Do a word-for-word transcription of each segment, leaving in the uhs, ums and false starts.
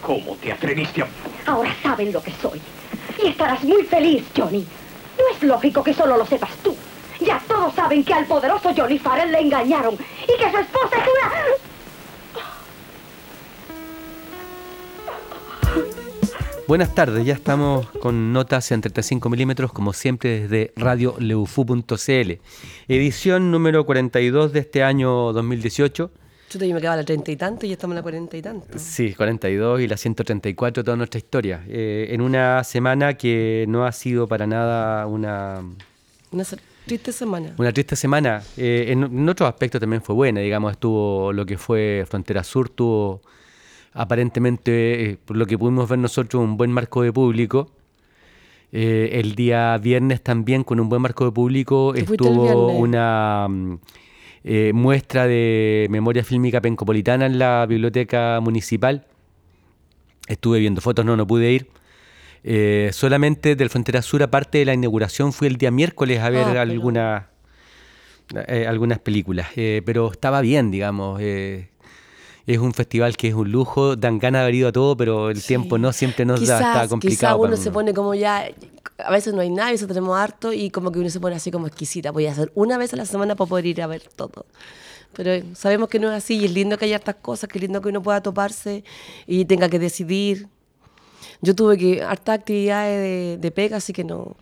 ¿Cómo te atreviste a...? Ahora saben lo que soy. Y estarás muy feliz, Johnny. No es lógico que solo lo sepas tú. Ya todos saben que al poderoso Johnny Farrell le engañaron y que su esposa es una... Buenas tardes, ya estamos con notas en treinta y cinco milímetros, como siempre desde radio leufu punto c l. Edición número cuarenta y dos de este año dos mil dieciocho. Yo te me quedaba la treinta y tanto y ya estamos en la cuarenta y tanto. Sí, cuarenta y dos y la ciento treinta y cuatro, toda nuestra historia. Eh, en una semana que no ha sido para nada una... Una triste semana. Una triste semana. Eh, en, en otros aspectos también fue buena, digamos, estuvo lo que fue Frontera Sur, tuvo... Aparentemente, eh, por lo que pudimos ver nosotros, un buen marco de público. Eh, el día viernes también, con un buen marco de público, estuvo una eh, muestra de memoria fílmica pencopolitana en la biblioteca municipal. Estuve viendo fotos, no, no pude ir. Eh, solamente del Frontera Sur, aparte de la inauguración, fui el día miércoles a ver ah, alguna, pero... eh, algunas películas. Eh, pero estaba bien, digamos. Eh, Es un festival que es un lujo, dan ganas de haber ido a todo, pero el sí. tiempo no siempre nos quizás, da, está complicado. Quizás uno se pone como ya, a veces no hay nada, a veces tenemos harto y como que uno se pone así como exquisita. Voy a hacer una vez a la semana para poder ir a ver todo. Pero sabemos que no es así y es lindo que haya hartas cosas, que es lindo que uno pueda toparse y tenga que decidir. Yo tuve que hartas actividades de, de pega, así que no...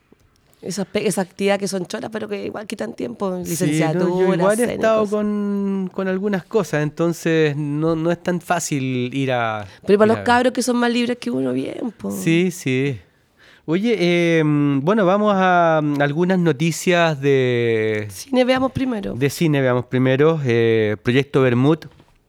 Esas, esas actividades que son choras, pero que igual quitan tiempo, licenciatura, sí, no, yo igual he estado cosas. con, con algunas cosas, entonces no, no es tan fácil ir a... Pero para ir los a... cabros que son más libres que uno, bien, po. Sí, sí. Oye, eh, bueno, vamos a algunas noticias de... Cine, veamos primero. De cine, veamos primero. Eh, Proyecto Bermud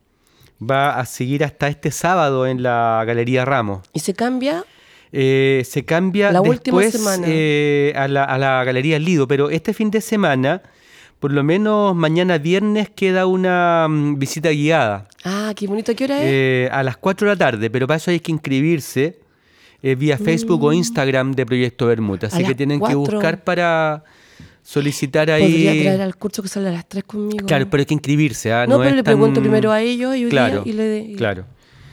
va a seguir hasta este sábado en la Galería Ramos. ¿Y se cambia...? Eh, se cambia la después eh, a, la, a la Galería Lido, pero este fin de semana, por lo menos mañana viernes, queda una um, visita guiada. Ah, qué bonito. ¿A qué hora es? Eh, a las cuatro de la tarde, pero para eso hay que inscribirse eh, vía mm. Facebook o Instagram de Proyecto Bermud, así que tienen cuatro. que buscar para solicitar ahí... Podría traer al curso que sale a las tres conmigo. Claro, pero hay que inscribirse. ¿eh? No, no pero es le tan... pregunto primero a ellos y, claro, y le... Y... Claro.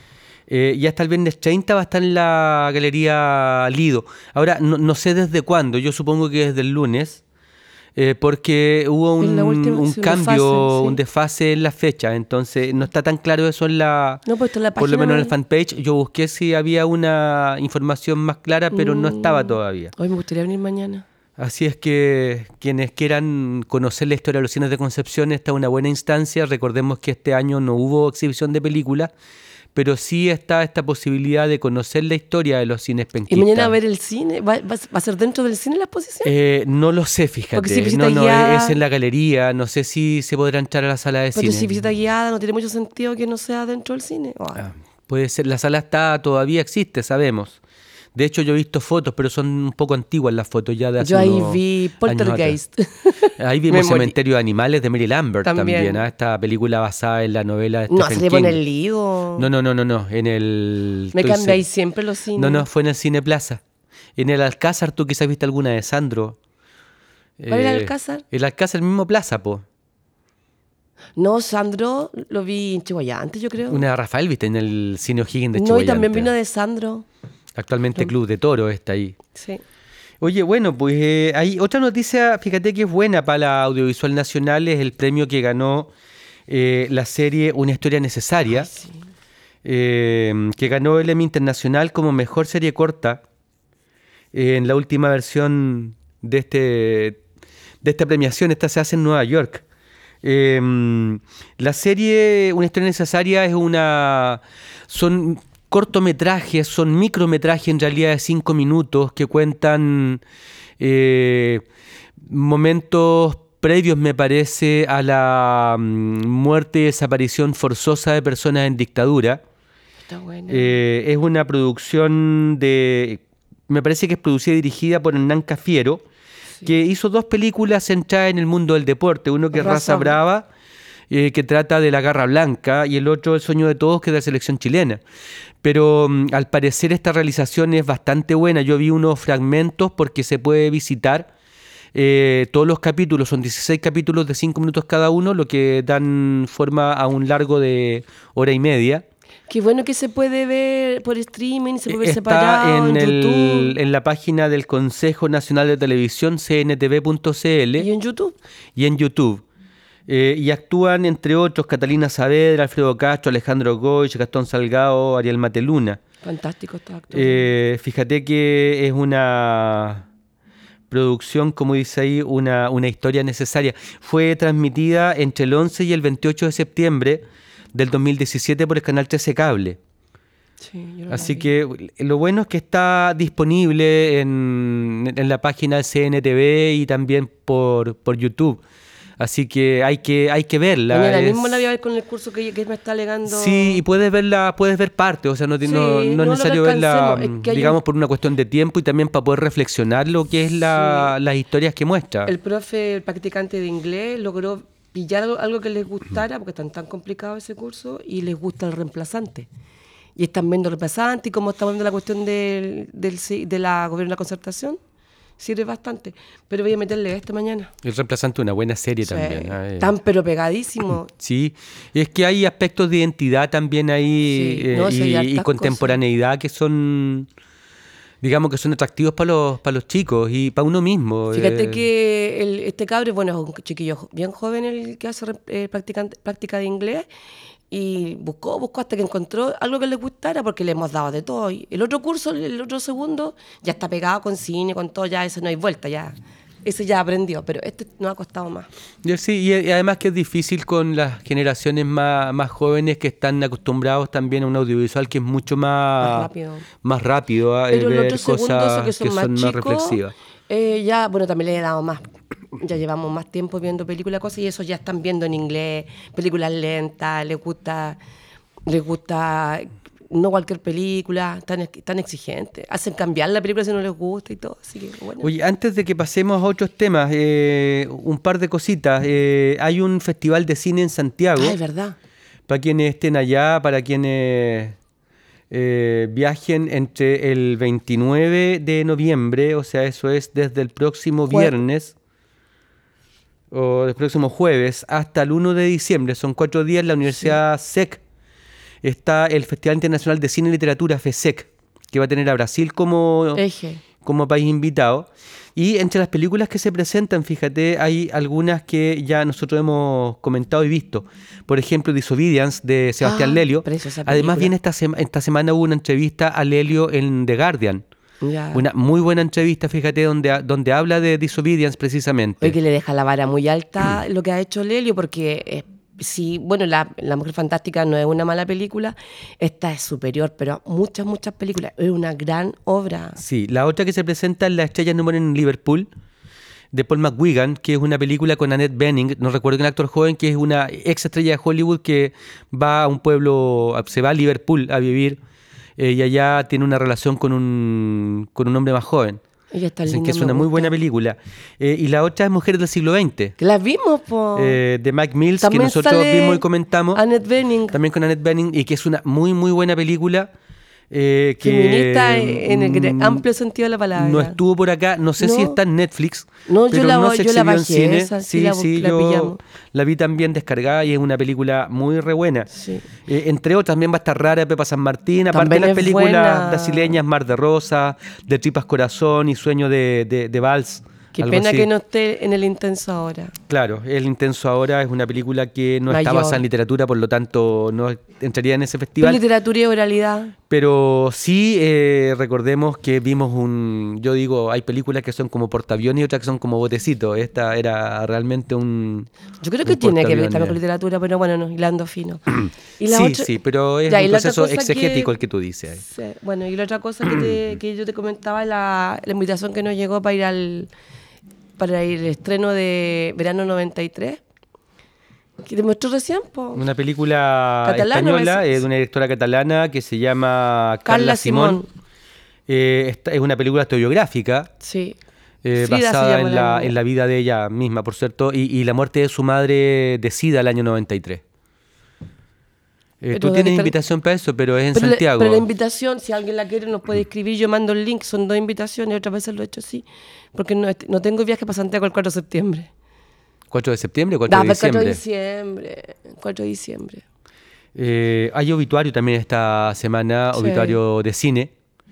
Eh, y hasta el viernes treinta va a estar en la Galería Lido. Ahora, no, no sé desde cuándo, yo supongo que desde el lunes, eh, porque hubo un, última, un sí, cambio, desfase, sí. un desfase en la fecha, entonces no está tan claro eso en la... No, pues en la por lo menos no... en el fanpage. Yo busqué si había una información más clara, pero mm. no estaba todavía. Hoy me gustaría venir mañana. Así es que quienes quieran conocer la historia de los cines de Concepción, esta es una buena instancia. Recordemos que este año no hubo exhibición de películas, pero sí está esta posibilidad de conocer la historia de los cines penquistas. ¿Y mañana a ver el cine? ¿Va, va, va a ser dentro del cine la exposición? Eh, no lo sé, fíjate. Si visita no, no, guiada, es en la galería. No sé si se podrá entrar a la sala de pero cine. Pero si visita guiada no tiene mucho sentido que no sea dentro del cine. Oh. Ah, puede ser. La sala está todavía existe, sabemos. De hecho, yo he visto fotos, pero son un poco antiguas las fotos ya de hace Yo ahí unos vi Poltergeist. Ahí vimos Cementerio de Animales de Mary Lambert también, también ¿eh? Esta película basada en la novela de Stephen No, se le King. en el Lido. No, no, no, no, no, en el... Me cambiáis siempre los cines. No, no, fue en el Cine Plaza. En el Alcázar, tú quizás viste alguna de Sandro. ¿Cuál eh, era el Alcázar? El Alcázar, el mismo Plaza, po. No, Sandro lo vi en Chihuahua antes, yo creo. Una de Rafael, viste, en el Cine O'Higgins de Chihuahua. No, y también vino de Sandro. Actualmente Club de Toro está ahí. Sí. Oye, bueno, pues eh, hay otra noticia, fíjate que es buena para la audiovisual nacional, es el premio que ganó eh, la serie Una Historia Necesaria, Ay, sí. eh, que ganó el Emmy Internacional como mejor serie corta eh, en la última versión de, este, de esta premiación. Esta se hace en Nueva York. Eh, la serie Una Historia Necesaria es una... son cortometrajes, son micrometrajes en realidad de cinco minutos que cuentan eh, momentos previos, me parece, a la um, muerte y desaparición forzosa de personas en dictadura. Está bueno. Eh, es una producción de... me parece que es producida y dirigida por Hernán Cafiero, sí. que hizo dos películas centradas en el mundo del deporte. Uno que es Raza Brava, eh, que trata de la Garra Blanca, y el otro El Sueño de Todos, que es de la selección chilena. Pero um, al parecer esta realización es bastante buena. Yo vi unos fragmentos porque se puede visitar eh, todos los capítulos. Son dieciséis capítulos de cinco minutos cada uno, lo que dan forma a un largo de hora y media. Qué bueno que se puede ver por streaming, se puede ver Está separado en, en, el- YouTube. en la página del Consejo Nacional de Televisión, c n t v punto c l, Y en YouTube. y en YouTube. Eh, y actúan, entre otros, Catalina Saavedra, Alfredo Castro, Alejandro Goich, Gastón Salgado, Ariel Mateluna. Fantástico estos actores. Eh, fíjate que es una producción, como dice ahí, una, una historia necesaria. Fue transmitida entre el once y el veintiocho de septiembre del dos mil diecisiete por el canal trece Cable. Sí, yo no la Así vi. que lo bueno es que está disponible en, en la página del C N T V y también por, por YouTube. Así que hay que, hay que verla. Mañana es- mismo la voy a ver con el curso que, que me está alegando. Sí, y puedes verla, puedes ver parte, o sea, no, ti- Sí, no, no no es lo necesario verla, alcancemos, es que hay digamos, un- por una cuestión de tiempo y también para poder reflexionar lo que es la, Sí. las historias que muestra. El profe, el practicante de inglés, logró pillar algo, algo que les gustara, porque están tan complicados ese curso, y les gusta el reemplazante. Y están viendo el reemplazante y cómo estamos viendo la cuestión del, del, ci- de la gobierno de la concertación. Sirve bastante. Pero voy a meterle este mañana. El reemplazante, una buena serie Sí. también. ah, eh. Tan pero pegadísimo. Sí, es que hay aspectos de identidad también ahí Sí, eh, no, sí, hay y, hartas y contemporaneidad que son, digamos, que son atractivos para los, para los chicos y para uno mismo. Fíjate eh. que el- este cabro, bueno, es un chiquillo jo- bien joven el que hace re- eh, practicante- práctica de inglés y buscó, buscó hasta que encontró algo que le gustara porque le hemos dado de todo. Y el otro curso, el otro segundo, ya está pegado con cine, con todo, ya ese no hay vuelta, ya. Ese ya aprendió, pero este nos ha costado más. Y sí, y, y además que es difícil con las generaciones más, más jóvenes que están acostumbrados también a un audiovisual que es mucho más, Más rápido. más rápido, a Pero el ver otro segundo, cosas esos que son más chicos, reflexivas. eh, ya, bueno, también le he dado más. Ya llevamos más tiempo viendo películas, cosas, y eso ya están viendo en inglés, películas lentas, les gusta, les gusta no cualquier película, tan, ex- tan exigente. Hacen cambiar la película si no les gusta y todo, así que bueno. Oye, antes de que pasemos a otros temas, eh, un par de cositas. Eh, hay un festival de cine en Santiago. Ah, es verdad. Para quienes estén allá, para quienes eh, viajen entre el veintinueve de noviembre, o sea, eso es desde el próximo Jue- viernes, o el próximo jueves, hasta el uno de diciembre. Son cuatro días en la Universidad S E C. Está el Festival Internacional de Cine y Literatura, FESEC, que va a tener a Brasil como Eje. como país invitado. Y entre las películas que se presentan, fíjate, hay algunas que ya nosotros hemos comentado y visto. Por ejemplo, Disobedience de Sebastián Ah, Lelio. preciosa Además, película. viene esta, sema- esta semana hubo una entrevista a Lelio en The Guardian. Ya. Una muy buena entrevista, fíjate, donde, ha- donde habla de Disobedience precisamente. Oye, que le deja la vara muy alta lo que ha hecho Lelio, porque eh, sí, bueno, la, la Mujer Fantástica no es una mala película, esta es superior, pero a muchas, muchas películas. Es una gran obra. Sí, la otra que se presenta es La estrella no muere en Liverpool, de Paul McGuigan, que es una película con Annette Bening, no recuerdo un actor joven, que es una ex estrella de Hollywood que va a un pueblo, a- se va a Liverpool a vivir eh, y allá tiene una relación con un, con un hombre más joven. Ella está Dicen linda, que es me una muy gusta. buena película. Eh, y la otra es Mujeres del siglo veinte, Que las vimos, po. eh, de Mike Mills, También que nosotros sale vimos y comentamos. Annette Bening, También con Annette Bening, y que es una muy, muy buena película. eh, que, feminista en el gre- mm, amplio sentido de la palabra. no estuvo por acá, no sé si No. está en Netflix. No, yo pero la- no se yo la exhibió en bajé cine. esa, sí sí, la bu- sí, la yo pillamos. la vi también descargada y es una película muy re buena. Sí. Eh, entre otras, también va a estar Rara Pepa San Martín, aparte También de las es películas buena. brasileñas Mar de Rosa, de Tripas Corazón y Sueño de, de, de Vals. Qué algo pena así. que no esté en el intenso ahora. Claro, El Intenso Ahora es una película que no está Mayor. basada en literatura, por lo tanto no entraría en ese Pero festival. literatura y oralidad. Pero sí eh, recordemos que vimos un... Yo digo, hay películas que son como portaaviones y otras que son como botecitos. Esta era realmente un... Yo creo que un tiene que ver portaaviones. también con literatura, pero bueno, no, hilando fino. Y la Sí, otra- sí, pero es Ya, y un la otra proceso cosa exegético que- el que tú dices. ahí. Sí, bueno, y la otra cosa que, te- que yo te comentaba, la, la invitación que nos llegó para ir al para ir al estreno de Verano noventa y tres, que te mostró recién, po. Una película Catalana, española ¿ves? eh, de una directora catalana que se llama Carla, Carla Simón. Simón. Eh, esta- es una película autobiográfica. Sí. eh, Frida se basada llama en la la, niña. en la vida de ella misma, por cierto, y, y la muerte de su madre de SIDA el año noventa y tres. Eh, Pero tú de tienes que tal- invitación para eso, pero es en Pero, la- Santiago. pero la invitación, si alguien la quiere, nos puede escribir. Yo mando el link, son dos invitaciones, otras veces lo he hecho así. Porque no, no tengo viaje para Santiago el cuatro de septiembre. ¿cuatro de septiembre o cuatro Da, de para el cuatro de diciembre? diciembre. cuatro de diciembre. Eh, hay obituario también esta semana, Sí. obituario de cine.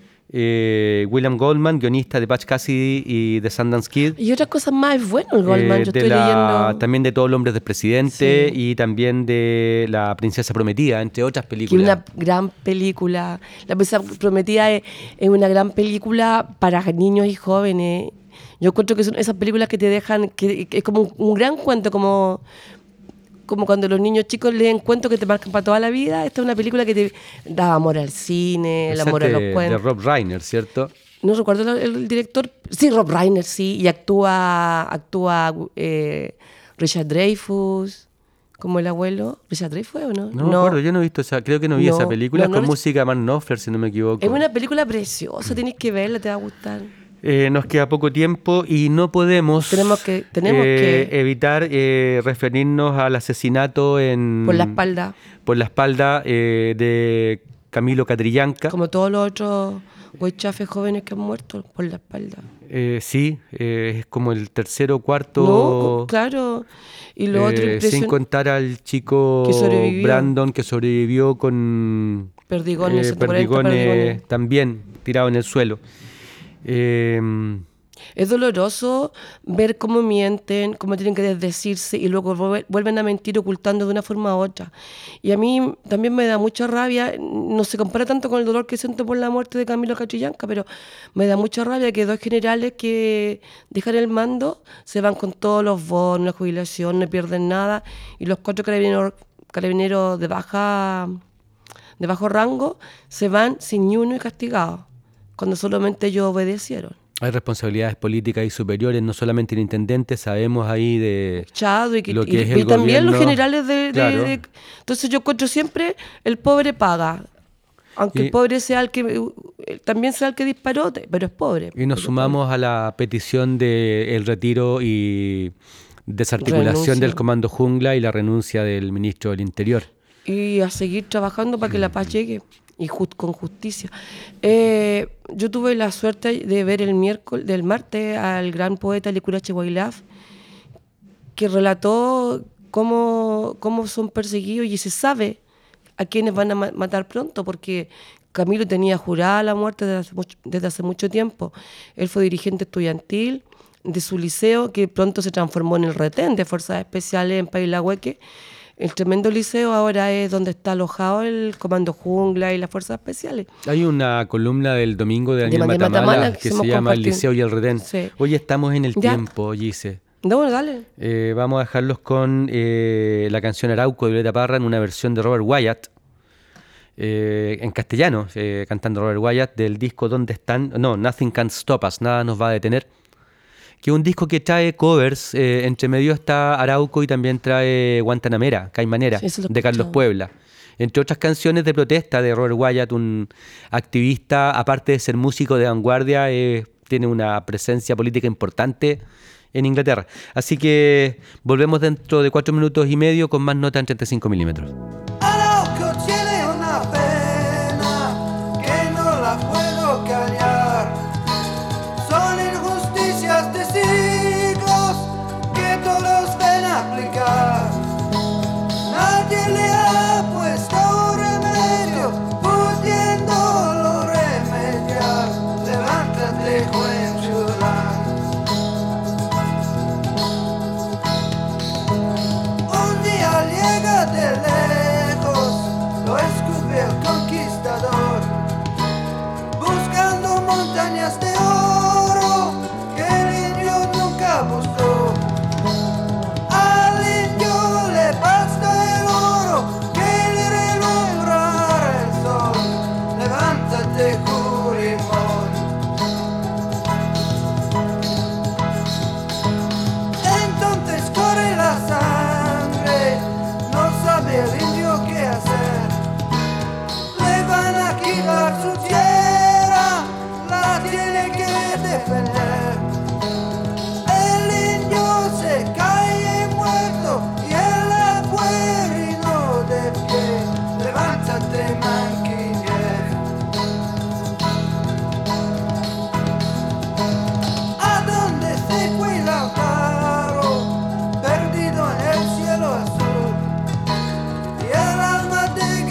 Eh, William Goldman, guionista de Butch Cassidy y de Sundance Kid. Y otras cosas más es bueno el Goldman, Eh, yo de estoy la- leyendo También de Todo el hombre del presidente Sí. y también de La princesa prometida, entre otras que es películas. una gran película. La princesa prometida es, es una gran película para niños y jóvenes. Yo encuentro que son esas películas que te dejan, que, que es como un, un gran cuento, como, como cuando los niños chicos leen cuentos que te marcan para toda la vida. Esta es una película que te da amor al cine, el Esa amor es a los de, de cuentos. Rob Reiner, ¿cierto? No recuerdo el, el director. Sí, Rob Reiner, sí. Y actúa, actúa eh, Richard Dreyfuss como el abuelo. ¿Richard Dreyfuss o no? No, me acuerdo, yo no he visto esa, creo que no vi No, esa película, no, no con le- música de Mark Knopfler, si no me equivoco. Es una película preciosa, tenéis que verla, te va a gustar. Eh, nos queda poco tiempo y no podemos Tenemos que- tenemos eh, que- evitar eh, referirnos al asesinato en Por la espalda, por la espalda eh, de Camilo Catrillanca. como todos los otros huaychafes jóvenes que han muerto por la espalda. Eh, sí, eh, es como el tercero o cuarto. No, co- claro. Y lo otro eh, sin impresion- contar al chico Que sobrevivió. Brandon que sobrevivió con Perdigones, eh, ciento cuarenta perdigones perdigones. también tirado en el suelo. Eh, Es doloroso ver cómo mienten, cómo tienen que desdecirse y luego vuel- vuelven a mentir ocultando de una forma u otra. Y a mí también me da mucha rabia, no se compara tanto con el dolor que siento por la muerte de Camilo Catrillanca, pero me da mucha rabia que dos generales que dejan el mando se van con todos los bonos, la jubilación, no pierden nada, y los cuatro carabineros, carabineros de baja de bajo rango se van sin ni uno y castigados, cuando solamente ellos obedecieron. hay responsabilidades políticas y superiores, no solamente el intendente, sabemos ahí de Chado y, que, lo y- que es y el también los gobierno. generales de, de- Claro. de- Entonces yo encuentro siempre el pobre paga. Aunque Y- el pobre sea el que... eh, También sea el que disparó, te- pero es pobre. Y nos Pero sumamos a la petición de el retiro y desarticulación Renuncia. del Comando Jungla y la renuncia del ministro del Interior. pobre. Y a seguir trabajando para que la paz llegue y jus- con justicia. Eh, yo tuve la suerte de ver el miércoles, del martes, al gran poeta Licurache Guailaf, que relató cómo, cómo son perseguidos y se sabe a quiénes van a ma- matar pronto, porque Camilo tenía jurada la muerte desde hace mucho, desde hace mucho tiempo. Él fue dirigente estudiantil de su liceo, que pronto se transformó en el retén de Fuerzas Especiales en Pailahueque. El tremendo liceo ahora es donde está alojado el Comando Jungla y las Fuerzas Especiales. Hay una columna del domingo de Daniel Daniel Matamala, Matamala que que se hemos llama El compartido. Liceo y el Retén. Sí. Hoy estamos en el Ya. tiempo, Gise. No, bueno, dale. Eh, vamos a dejarlos con eh, la canción Arauco de Violeta Parra en una versión de Robert Wyatt, eh, en castellano, eh, cantando Robert Wyatt, del disco ¿Dónde están? No, Nothing Can Stop Us, Nada Nos Va a Detener, que es un disco que trae covers, eh, entre medio está Arauco y también trae Guantanamera, Caimanera, Sí, eso lo he de Carlos escuchado. Puebla. Entre otras canciones de protesta de Robert Wyatt, un activista, aparte de ser músico de vanguardia, eh, tiene una presencia política importante en Inglaterra. Así que volvemos dentro de cuatro minutos y medio con más nota en treinta y cinco milímetros. Arauco tiene una pena que no la puedo callar. Son injusticias de siglos que todos ven aplicar. Nadie le ha puesto remedio, pudiéndolo remediar. Levántate, joven ciudad. Un día llega de lejos, lo escupe el conquistador, buscando montañas de oro que el indio nunca buscó. Al indio le basta el oro que le relumbra el sol. Levántate, Jurimón. Entonces corre la sangre, no sabe el indio qué hacer. Le van a quitar su tierra, la tiene que defender. El indio se cae muerto y él apuerrido de pie. Levántate, Manquiller. ¿A dónde se fue Lautaro? Perdido en el cielo azul. Y el alma de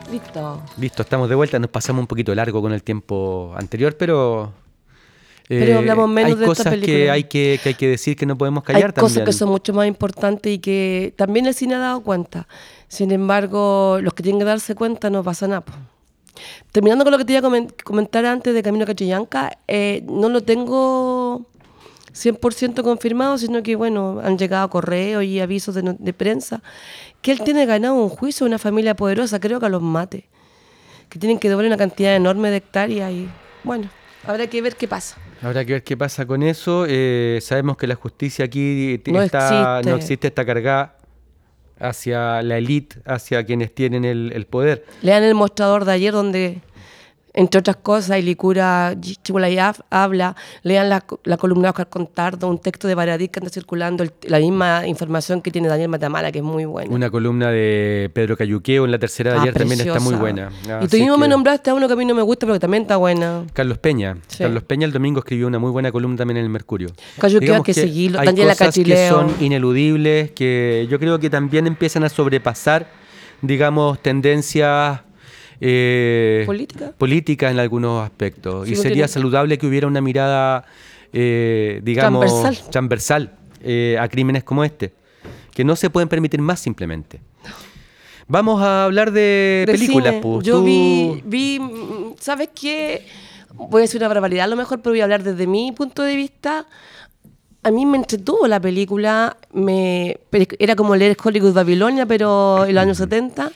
Listo. Listo, estamos de vuelta. Nos pasamos un poquito largo con el tiempo anterior, pero... eh, Pero hablamos menos hay de esta cosas que película. hay que, que hay que decir que no podemos Hay callar cosas también. que son mucho más importantes y que también el cine ha dado cuenta. Sin embargo, los que tienen que darse cuenta no pasa nada. Po. Terminando con lo que te iba a comen- comentar antes de Camino a Catrillanca, eh, no lo tengo cien por ciento confirmado, sino que, bueno, han llegado correos y avisos de, no- de prensa que él tiene ganado un juicio a una familia poderosa, creo que a los Mate, que tienen que devolver una cantidad enorme de hectáreas y, bueno, habrá que ver qué pasa. Habrá que ver qué pasa con eso. Eh, sabemos que la justicia aquí t- No está, existe. no existe, está cargada hacia la élite, hacia quienes tienen el, el poder. Lean el mostrador de ayer donde, entre otras cosas, Ilicura Chibulayaf habla. Lean la, la columna de Oscar Contardo, un texto de Baradit que anda circulando, el- la misma información que tiene Daniel Matamala, que es muy buena. Una columna de Pedro Cayuqueo en la tercera de Ah, ayer también está muy preciosa. buena. Y Así tú mismo que- me nombraste a uno que a mí no me gusta, pero que también está buena. Carlos Peña. Sí. Carlos Peña el domingo escribió una muy buena columna también en el Mercurio. Cayuqueo Digamos hay que seguirlo, hay Daniela cosas que Cachileo. son ineludibles, que yo creo que también empiezan a sobrepasar, digamos, tendencias eh, ¿Política? políticas en algunos aspectos. Sí, y no sería tiene- saludable que hubiera una mirada, eh, digamos, Transversal. transversal, eh, a crímenes como este, que no se pueden permitir más simplemente. Vamos a hablar de, De películas, cine. pues. Yo Tú- vi, vi, mm, ¿sabes qué? Voy a decir una barbaridad a lo mejor, pero voy a hablar desde mi punto de vista. A mí me entretuvo la película, me, pero era como leer Hollywood Babilonia, pero en los años setenta.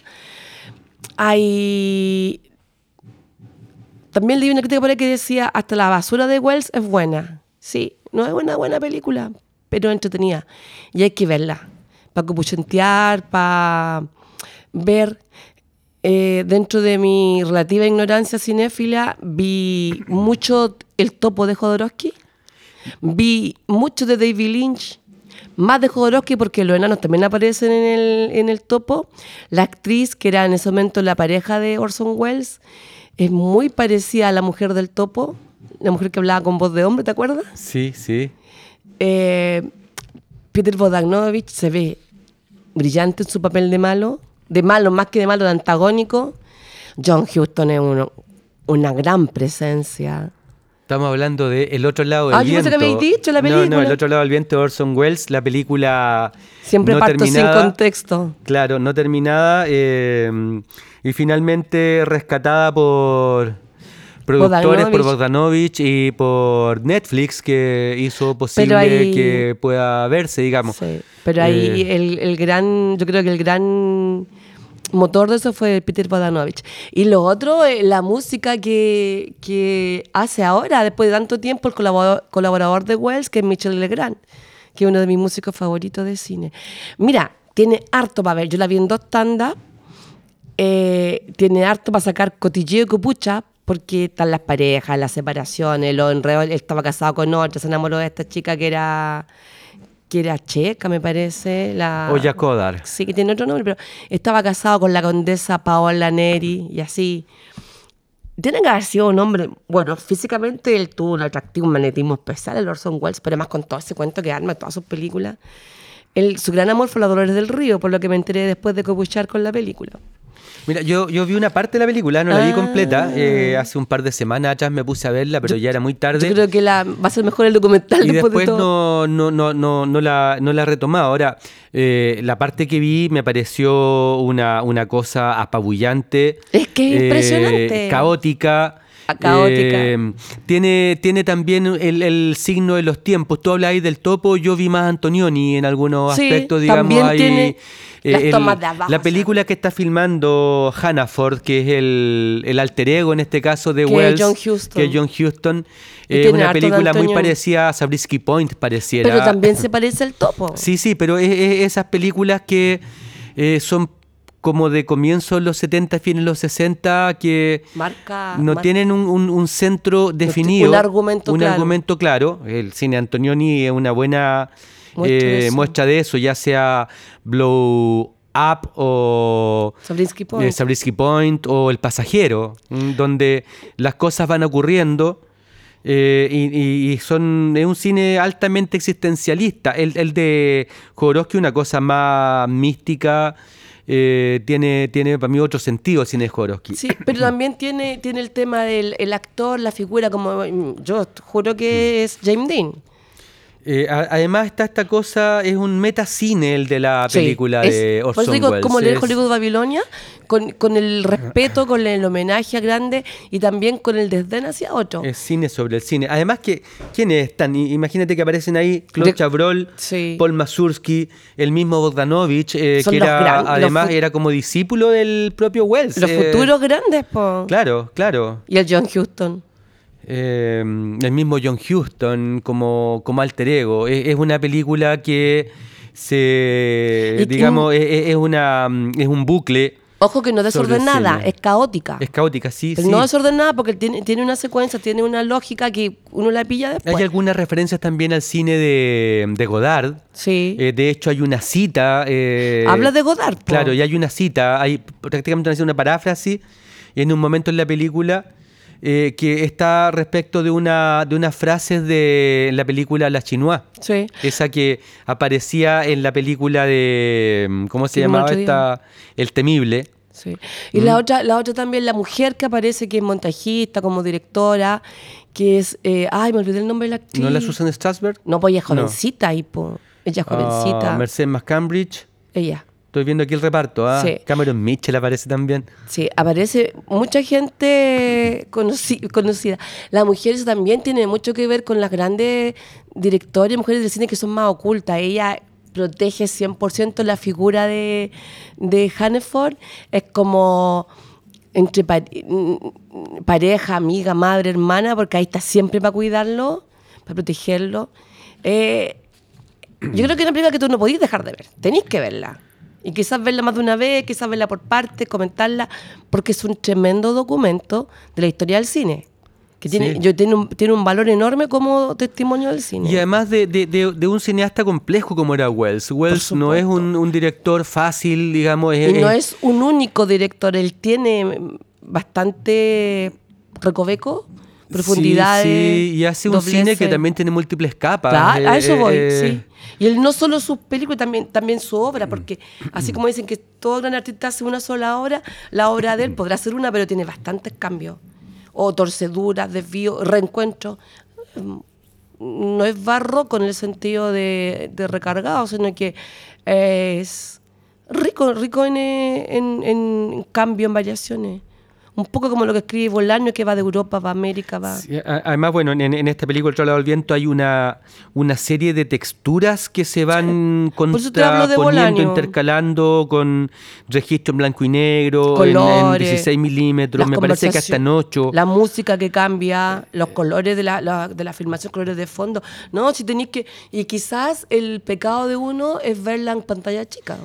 Hay... También leí una crítica por ahí que decía, hasta la basura de Wells es buena. Sí, no es una buena película, pero entretenida. Y hay que verla, para copuchentear, para ver. Eh, dentro de mi relativa ignorancia cinéfila, vi mucho El Topo de Jodorowsky, vi mucho de David Lynch, más de Jodorowsky porque los enanos también aparecen en el, en el Topo. La actriz, que era en ese momento la pareja de Orson Welles, es muy parecida a la mujer del Topo, la mujer que hablaba con voz de hombre, ¿te acuerdas? Sí, sí. Eh, Peter Bogdanovich se ve brillante en su papel de malo, de malo más que de malo, de antagónico. John Huston es uno, una gran presencia. Estamos hablando de El otro lado del Ah, yo viento. pensé que habéis dicho la No, no, película. El otro lado del viento de Orson Welles, la película Siempre no parto terminada, sin contexto. Claro, no terminada eh, y finalmente rescatada por productores, por Bogdanovich. Bogdanovich y por Netflix, que hizo posible ahí- que pueda verse, digamos. Sí, pero ahí Eh, el, el gran, yo creo que el gran motor de eso fue Peter Bogdanovich. Y lo otro, eh, la música que, que hace ahora, después de tanto tiempo, el colaborador, colaborador de Wells, que es Michel Legrand, que es uno de mis músicos favoritos de cine. Mira, tiene harto para ver. Yo la vi en dos tandas. Eh, tiene harto para sacar cotilleo y copucha, porque están las parejas, las separaciones, los enredos. Él estaba casado con otra, se enamoró de esta chica que era que era checa, me parece. La... Oya Kodar. Sí, que tiene otro nombre, pero estaba casado con la condesa Paola Neri y así. Tiene que haber sido un hombre, bueno, físicamente él tuvo un atractivo, un magnetismo especial, el Orson Welles, pero además con todo ese cuento que arma, todas sus películas. Él, su gran amor fue la Dolores del Río, por lo que me enteré después de copuchar con la película. Mira, yo, yo vi una parte de la película, no la vi Ah. completa. eh, hace un par de semanas atrás me puse a verla, pero ya era muy tarde. Yo creo que la, va a ser mejor el documental Y después, después de todo. no, no, no, no, no, la, no la he retomado. Ahora, eh, la parte que vi me pareció una, una cosa apabullante. Es que es eh, impresionante. Caótica. Ah, caótica. eh, tiene, tiene también el, el signo de los tiempos. Tú hablas ahí del Topo, yo vi más Antonioni en algunos Sí, aspectos, digamos. también ahí, tiene las el- tomas de abajo, La o sea. película que está filmando Hannaford, que es el, el alter ego en este caso de Que es Wells, John Huston. que es John Huston. Y Es tiene una harto de película muy Antonioni. parecida a Zabriskie Point, pareciera. Pero también se parece al Topo. Sí, sí, pero es, es esas películas que eh, son como de comienzo de los setenta, fines de los sesenta, que Marca. no mar- tienen un, un- un centro definido. un argumento un claro. argumento claro. El cine Antonioni es una buena Muestra eh, de eso. muestra de eso, ya sea Blow Up o Zabriskie Point. eh, Zabriskie Point o El Pasajero, mm, donde las cosas van ocurriendo eh, y, y- y son es un cine altamente existencialista. El, el de Jodorowsky una cosa más mística, eh, tiene, tiene para mí otro sentido Cine Jodorowsky. Sí, pero también tiene, tiene el tema del el actor, la figura, como yo juro que es James Dean. Eh, a- además está esta cosa, es un metacine el de la Sí, película es- de por eso Orson digo, Welles. como leer Es- Hollywood Babilonia, con, con el respeto, con el homenaje a grande y también con el desdén hacia otro. Es cine sobre el cine. Además, que ¿quiénes están? I- Imagínate que aparecen ahí Claude De- Chabrol, Sí. Paul Mazursky, el mismo Bogdanovich, eh, Son que los era, gran- los además fu- era como discípulo del propio Wells. Los eh, futuros grandes, po. Claro, claro. Y el John Huston. Eh, el mismo John Huston como, como alter ego. Es, es una película que se, Y- digamos, es, es- es una, es un bucle. Ojo que no es Sobre el desordenada, cine. es caótica. Es caótica, sí, Pero sí. no desordenada porque tiene, tiene una secuencia, tiene una lógica que uno la pilla después. Hay algunas referencias también al cine de, de Godard. Sí. Eh, de hecho, hay una cita. eh, Habla de Godard, po. Claro, y hay una cita, hay prácticamente una, una paráfrasis en un momento en la película eh, que está respecto de una de unas frases de en la película La Chinoise. Sí. Esa que aparecía en la película de. ¿Cómo se Que vimos llamaba el otro esta? El Temible. Sí. Y Mm. la otra, la otra también, la mujer que aparece, que es montajista, como directora, que es, eh, ay, me olvidé el nombre de la actriz. ¿No la Susan Strasberg? No, pues ella es No. jovencita ahí, po. Ella es jovencita. Ah, Mercedes McCambridge. Ella. Estoy viendo aquí el reparto. ¿Ah? Sí. Cameron Mitchell aparece también. Sí, aparece mucha gente conoci- conocida. Las mujeres también tienen mucho que ver con las grandes directoras, mujeres del cine que son más ocultas. Ella protege cien por ciento la figura de, de Hannaford. Es como entre pa- pareja, amiga, madre, hermana, porque ahí está siempre para cuidarlo, para protegerlo. Eh, yo creo que es una película que tú no podís dejar de ver. Tenéis que verla. Y quizás verla más de una vez, quizás verla por partes, comentarla, porque es un tremendo documento de la historia del cine. Que tiene, Sí. yo, tiene, un, tiene un valor enorme como testimonio del cine. Y además de, de- de- de un cineasta complejo como era Wells. Wells no es un, un director fácil, digamos. Y no es un único director, él tiene bastante recoveco, profundidades. Sí, sí, y hace un dobleces. cine que también tiene múltiples capas. Claro, a eh, eso voy, eh, sí. Y él no solo sus películas, también, también su obra, porque así como dicen que todo gran artista hace una sola obra, la obra de él podrá ser una, pero tiene bastantes cambios. O torceduras, desvíos, reencuentros. No es barroco en el sentido de, de recargado, sino que es rico, rico en, en, en cambio, en variaciones. Un poco como lo que escribe Bolaño, que va de Europa, va a América, va... Sí, a- además, bueno, en, en esta película El otro lado del viento hay una, una serie de texturas que se van Por eso te hablo de contraponiendo, Bolaño. intercalando con registro en blanco y negro, en- en, Colores, dieciséis milímetros, las me parece que hasta en ocho. La música que cambia, los colores de la, la- de la filmación, colores de fondo. No, si tenéis que... Y quizás el pecado de uno es verla en pantalla chica.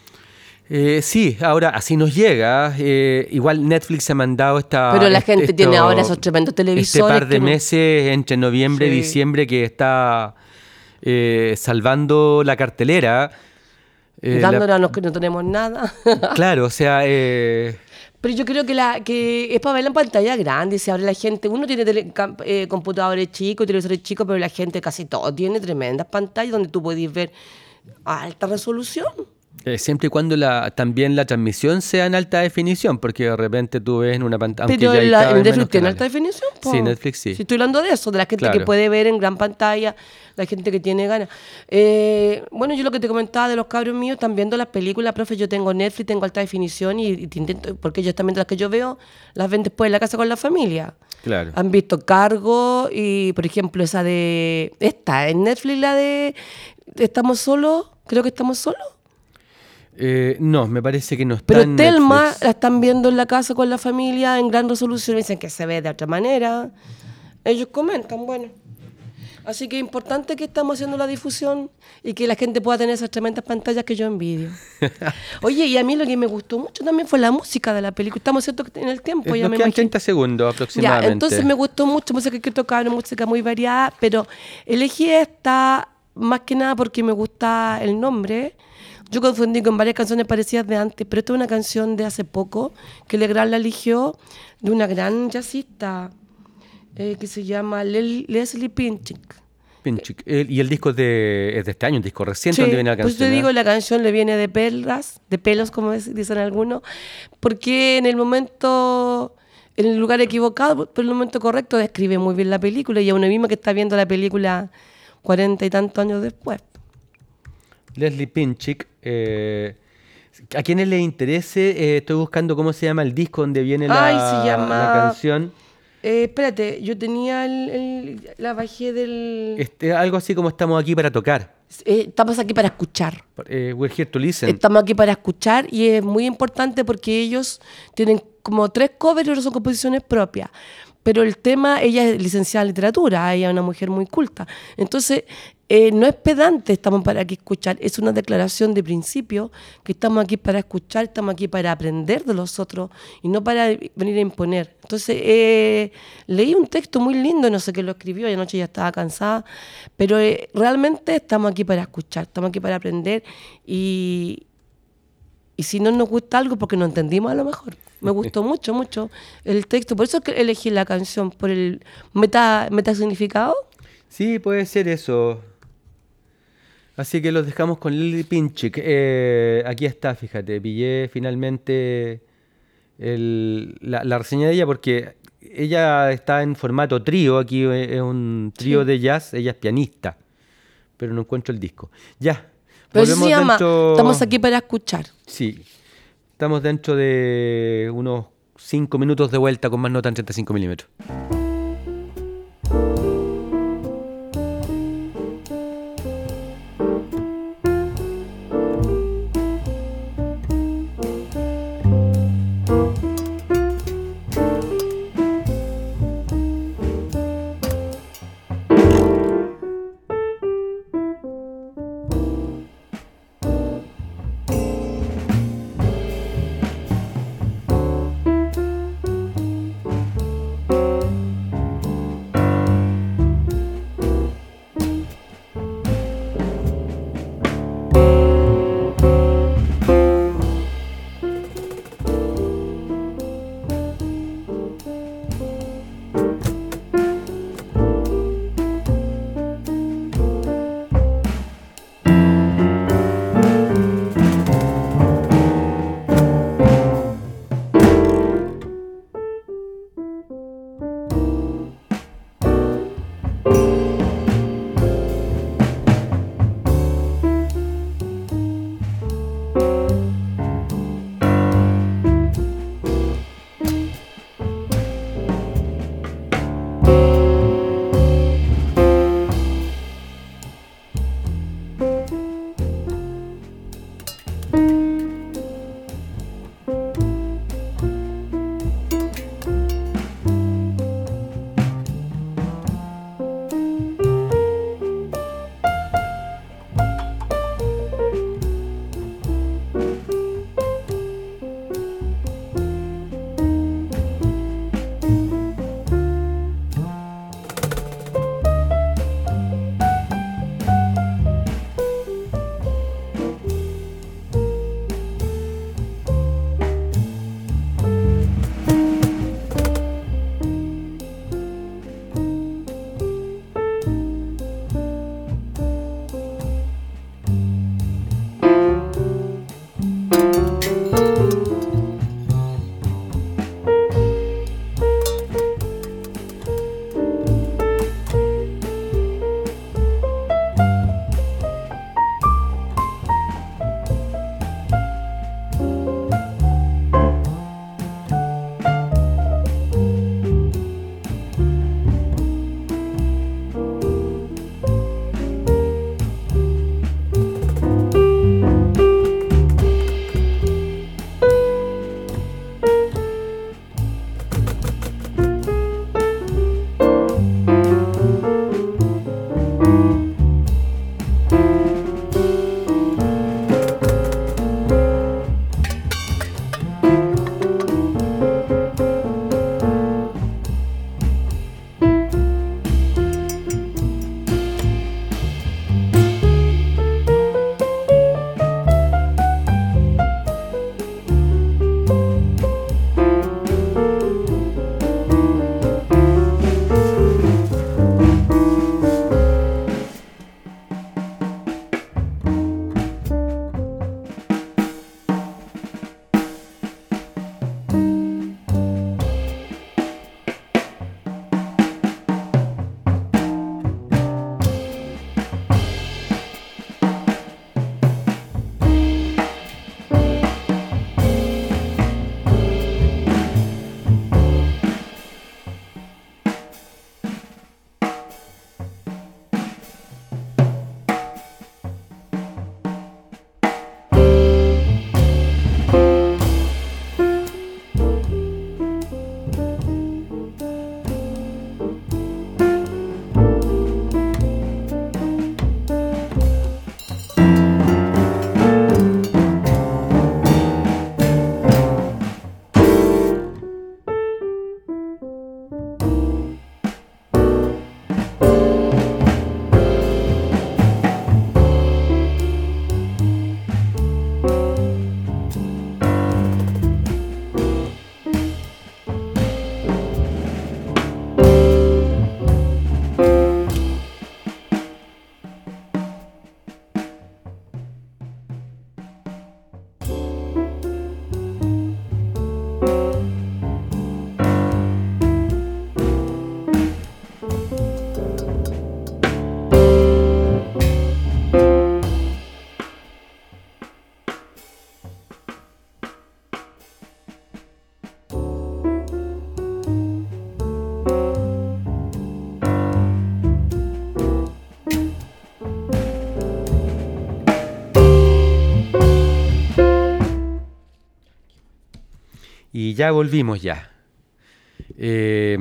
Eh, sí, ahora así nos llega. eh, igual Netflix se ha mandado esta. Pero la est- gente esto- tiene ahora esos tremendos Este televisores. par de que no- meses entre noviembre y Sí. diciembre que está eh, salvando la cartelera. Eh, la- dándonos a los que no tenemos nada. claro, o sea. eh, Pero yo creo que, la, que es para verla en pantalla grande. Si ahora la gente, uno tiene tele- cam- eh, computadores chicos, televisores chicos, pero la gente casi todo tiene tremendas pantallas donde tú puedes ver a alta resolución. eh, siempre y cuando la, también la transmisión sea en alta definición, porque de repente tú ves en una pantalla. Pero en, la, en Netflix tiene alta definición. po. Sí, Netflix sí. Si estoy hablando de eso, de la gente Claro. que puede ver en gran pantalla, la gente que tiene ganas. Eh, bueno, yo lo que te comentaba de los cabros míos, están viendo las películas, profe, yo tengo Netflix, tengo alta definición y, y te intento, porque ellos también las que yo veo, las ven después en la casa con la familia. Claro. Han visto Cargo y, por ejemplo, esa de... Esta, en Netflix la de ¿Estamos solos? Creo que estamos solos. Eh, no, me parece que no está Pero en Telma Netflix. la están viendo en la casa con la familia en gran resolución. Dicen que se ve de otra manera. Ellos comentan, bueno. Así que es importante que estamos haciendo la difusión y que la gente pueda tener esas tremendas pantallas que yo envidio. Oye, y a mí lo que me gustó mucho también fue la música de la película. Estamos cierto en el tiempo, Eh, ya Nos me quedan imagino. treinta segundos aproximadamente. Ya, entonces me gustó mucho, música que tocaron, música muy variada, pero elegí esta más que nada porque me gusta el nombre. Yo confundí con varias canciones parecidas de antes, pero esta es una canción de hace poco que Legrand la eligió de una gran jazzista eh, que se llama Lel- Leslie Pinchik. Pinchik. El- y el disco es de, es de este año, un disco reciente Sí, donde viene la pues canción. te digo, ¿eh? la canción le viene de perlas, de pelos, como es- dicen algunos, porque en el momento, en el lugar equivocado, pero en el momento correcto, describe muy bien la película y a uno mismo que está viendo la película cuarenta y tantos años después. Leslie Pinchik. eh, a quienes les interese, eh, estoy buscando cómo se llama el disco donde viene la, Ay, se llama- la canción. Eh, espérate, yo tenía el, el- la bajé del... Este, algo así como estamos aquí para tocar. Eh, estamos aquí para escuchar. Eh, we're here to listen. Estamos aquí para escuchar y es muy importante porque ellos tienen como tres covers y otras son composiciones propias. Pero el tema, ella es licenciada en literatura, ella es una mujer muy culta. Entonces, eh, no es pedante, estamos para aquí escuchar, es una declaración de principio que estamos aquí para escuchar, estamos aquí para aprender de los otros y no para venir a imponer. Entonces, eh, leí un texto muy lindo, no sé qué lo escribió, y anoche ya estaba cansada, pero eh, realmente estamos aquí para escuchar, estamos aquí para aprender y, y si no nos gusta algo porque no entendimos a lo mejor. Me gustó mucho, mucho el texto, por eso es que elegí la canción, por el meta, meta significado. Sí, puede ser eso. Así que los dejamos con Lily Pinchik. Eh, aquí está, fíjate, pillé finalmente el- la, la reseña de ella porque ella está en formato trío, aquí es un trío Sí. de jazz, ella es pianista, pero no encuentro el disco. Ya, Pero eso volvemos se llama, dentro- estamos aquí para escuchar. Sí, estamos dentro de unos cinco minutos de vuelta con más nota en treinta y cinco milímetros. Y ya volvimos ya. Eh,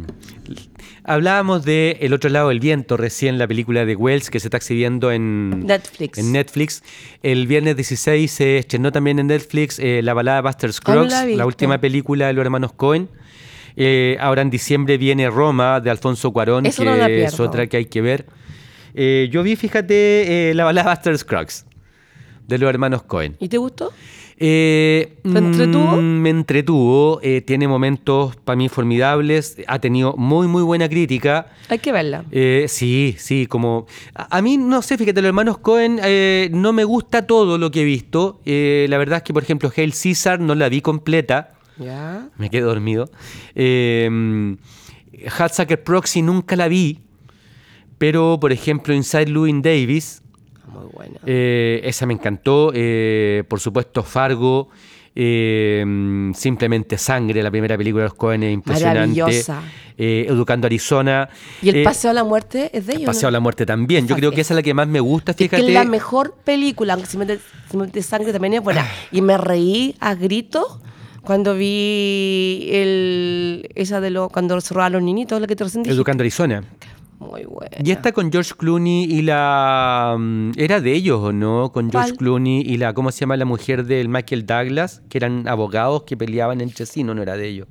hablábamos de El otro lado del viento, recién la película de Wells que se está exhibiendo en Netflix. En Netflix. El viernes dieciséis se estrenó también en Netflix eh, la balada de Buster Scruggs, la he visto. la última película de los hermanos Coen. Eh, ahora en diciembre viene Roma de Alfonso Cuarón, Eso que no la es pierdo. otra que hay que ver. Eh, yo vi, fíjate, eh, la balada de Buster Scruggs de los hermanos Coen. ¿Y te gustó? Eh, ¿Te entretuvo? mm, me entretuvo, eh, tiene momentos para mí formidables, ha tenido muy muy buena crítica. Hay que verla. Eh, sí, sí, como... A, a mí, no sé, fíjate, los hermanos Coen eh, no me gusta todo lo que he visto. Eh, la verdad es que, por ejemplo, Hail Caesar no la vi completa, Ya. me quedé dormido. Eh, Hudsucker Proxy nunca la vi, pero, por ejemplo, Inside Llewyn Davis... Muy buena. Eh, esa me encantó. Eh, por supuesto, Fargo. eh, Simplemente Sangre, la primera película de los Coen, es impresionante. Maravillosa. Eh, Educando a Arizona. ¿Y el Eh, Paseo a la Muerte es de ellos? Paseo ¿no? a la Muerte también. Yo Esa creo que es. esa es la que más me gusta, Es que fíjate. es la mejor película, aunque simplemente, simplemente Sangre también es buena. Y me reí a gritos cuando vi el, esa de los cuando se robaban los niñitos, la que te recién dijiste. Educando a Arizona. Muy buena. Y esta con George Clooney y la... mm, ¿Era de ellos o no? Con George ¿Cuál? Clooney y la... ¿Cómo se llama la mujer del Michael Douglas? Que eran abogados que peleaban entre sí. No, no era de ellos.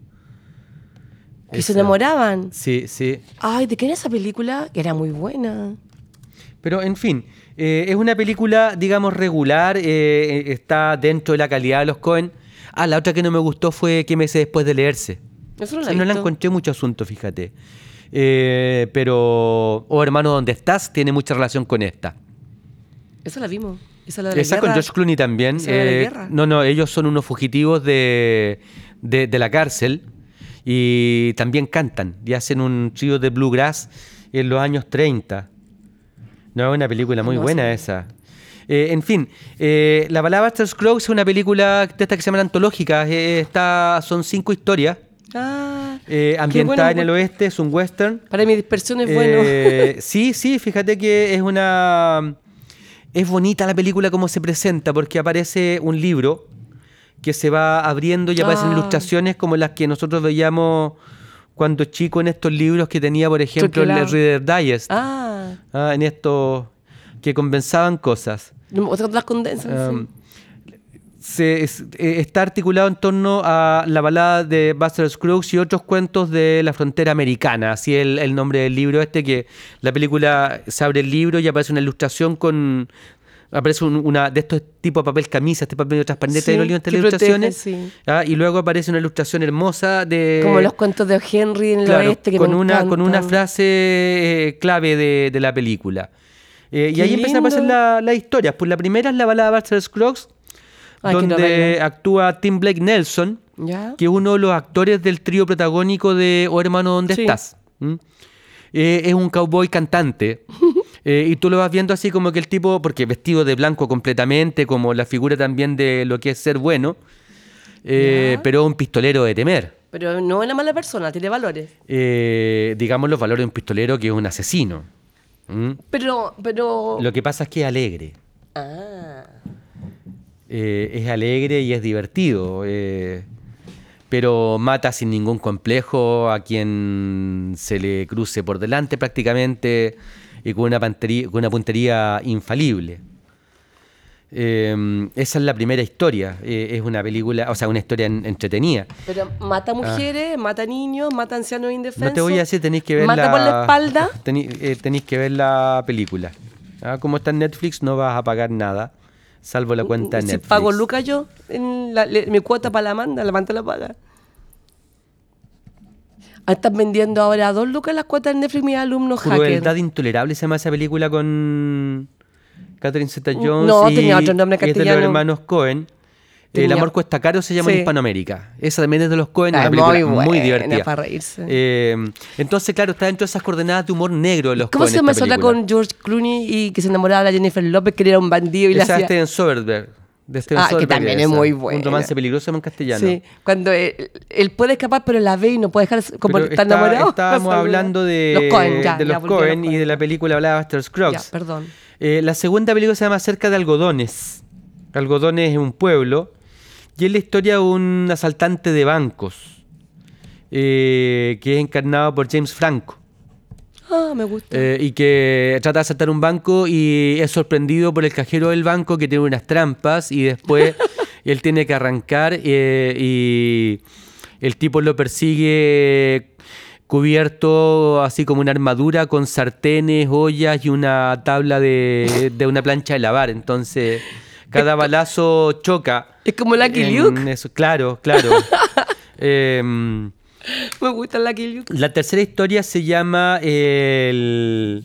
Que se Esa. enamoraban. Sí, sí. Ay, ¿de qué era esa película? Era muy buena. Pero, en fin, eh, es una película, digamos, regular, eh, está dentro de la calidad de los Coen. Ah, la otra que no me gustó fue ¿Qué meses después de leerse? Eso no O la sea, he no la visto. encontré mucho asunto, fíjate. Eh, pero, O hermano, ¿dónde estás? Tiene mucha relación con esta. Esa la vimos. Esa la de la Esa con guerra. George Clooney también. Esa de la eh, guerra. no, no, ellos son unos fugitivos de, de, de la cárcel y también cantan y hacen un trío de bluegrass en los años treinta. No, es una película muy No, buena sí. esa. Eh, en fin, eh, La balada de Buster Scruggs es una película de estas que se llaman antológicas. Eh, está, son cinco historias Ah, eh, qué ambientadas bueno. en el oeste, es un western. Para mi dispersión es bueno. Eh, sí, sí, fíjate que es una... Es bonita la película como se presenta, porque aparece un libro que se va abriendo y aparecen Ah. ilustraciones como las que nosotros veíamos cuando chico en estos libros que tenía, por ejemplo, el Chocolate. Reader Digest. Ah, Ah, en estos que condensaban cosas. otras las condensan. Um, sí. se, es- eh, está articulado en torno a la balada de Buster Scruggs y otros cuentos de la frontera americana, así es el, el nombre del libro este, que la película se abre el libro y aparece una ilustración con... Aparece un- una de estos tipos de papel camisa, este papel transparente Sí, de los libros entre que las ilustraciones. protege, sí. Ah, y luego aparece una ilustración hermosa de... Como los cuentos de Henry en el Claro, oeste que con, me una, con una encantan. frase eh, clave de, de la película. Eh, y Qué ahí empiezan a aparecer lindo. la- las historias. Pues la primera es la balada de Buster Scruggs, Ay, quiero donde verla. actúa Tim Blake Nelson, ¿Ya? que es uno de los actores del trío protagónico de Oh hermano, ¿dónde Sí. estás? ¿Mm? Eh, es un cowboy cantante. Eh, y tú lo vas viendo así como que el tipo, porque vestido de blanco completamente, como la figura también de lo que es ser bueno, eh, Ya. pero un pistolero de temer. Pero no es una mala persona, tiene valores. Eh, digamos los valores de un pistolero que es un asesino. ¿Mm? Pero, pero... Lo que pasa es que es alegre. Ah. Eh, es alegre y es divertido. eh, pero mata sin ningún complejo a quien se le cruce por delante prácticamente y con una, pantería- con una puntería infalible. Eh, esa es la primera historia. Eh, es una película, o sea, una historia en- entretenida. Pero mata mujeres, mata niños, mata ancianos indefensos. Ah. No te voy a decir, tenéis que ver Mata la... por la espalda. Tení- eh, tenéis que ver la película. Ah, como está en Netflix, no vas a pagar nada, salvo la cuenta de Si Netflix. pago lucas yo, en la- le- mi cuota para la manda, la manda la paga. Ah, están vendiendo ahora a dos lucas las cuotas de Netflix mis alumnos Crueldad hackers. intolerable se llama esa película con Catherine Zeta-Jones No, y, tenía otro nombre y es de los castellano. hermanos Cohen. El Tenía- amor cuesta caro se llama Sí. en Hispanoamérica. Esa también es de los Cohen, Ah, una película muy muy, buena, divertida. para reírse. Eh, entonces, claro, está dentro de esas coordenadas de humor negro de los ¿Cómo Coen se llama esta esa otra película. con George Clooney y que se enamoraba de la Jennifer López, que era un bandido y la Esa es hacía... Steven Soderbergh. De Steven Ah, que Soderbergh también es esa. muy Un buena. romance peligroso en castellano. Sí, cuando él, él puede escapar, pero la ve y no puede dejar como Pero está está- enamorado. Estábamos Pasa, hablando de Los Coen, ya, de ya los volví a Coen los y de Coen. la película hablaba Buster Scruggs. Ya, perdón. Eh, la segunda película se llama Cerca de Algodones. Algodones es un pueblo. Y es la historia de un asaltante de bancos, eh, que es encarnado por James Franco. Ah, me gusta. Eh, y que trata de asaltar un banco y es sorprendido por el cajero del banco que tiene unas trampas y después él tiene que arrancar eh, y el tipo lo persigue cubierto así como una armadura con sartenes, ollas y una tabla de, de una plancha de lavar. Entonces cada balazo choca. Es como Lucky en Luke. eso. Claro, claro. eh, Me gusta Lucky Luke. La tercera historia se llama el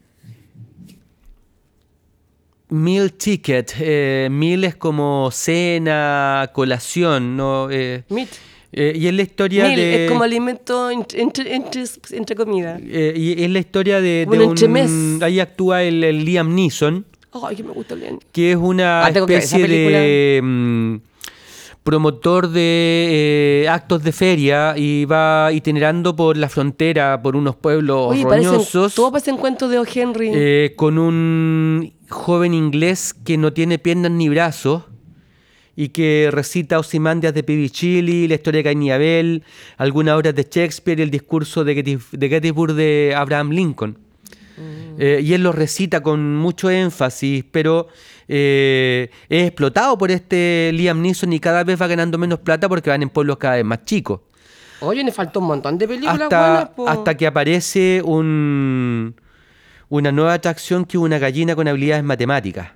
Meal Ticket. Eh, meal es como cena, colación, ¿no? Eh, Meat. eh, y es la historia Meal de... es como alimento entre, entre, entre, entre comida. eh, y es la historia de, de Un un... entremés. Ahí actúa el, el Liam Neeson, Ay, que me gusta bien. que es una Ah, tengo que ver esa especie de... mm, promotor de eh, actos de feria y va itinerando por la frontera, por unos pueblos Oye, parecen, roñosos, todo parece cuentos de O. Henry. eh, con un joven inglés que no tiene piernas ni brazos y que recita Ozymandias de Pipichilli, la historia de Caín y Abel, algunas obras de Shakespeare y el discurso de, Getty- de Gettysburg de Abraham Lincoln. Eh, y él lo recita con mucho énfasis, pero eh, es explotado por este Liam Neeson y cada vez va ganando menos plata porque van en pueblos cada vez más chicos. Oye, le faltó un montón de películas Hasta, buenas, po. hasta que aparece un, una nueva atracción que es una gallina con habilidades matemáticas.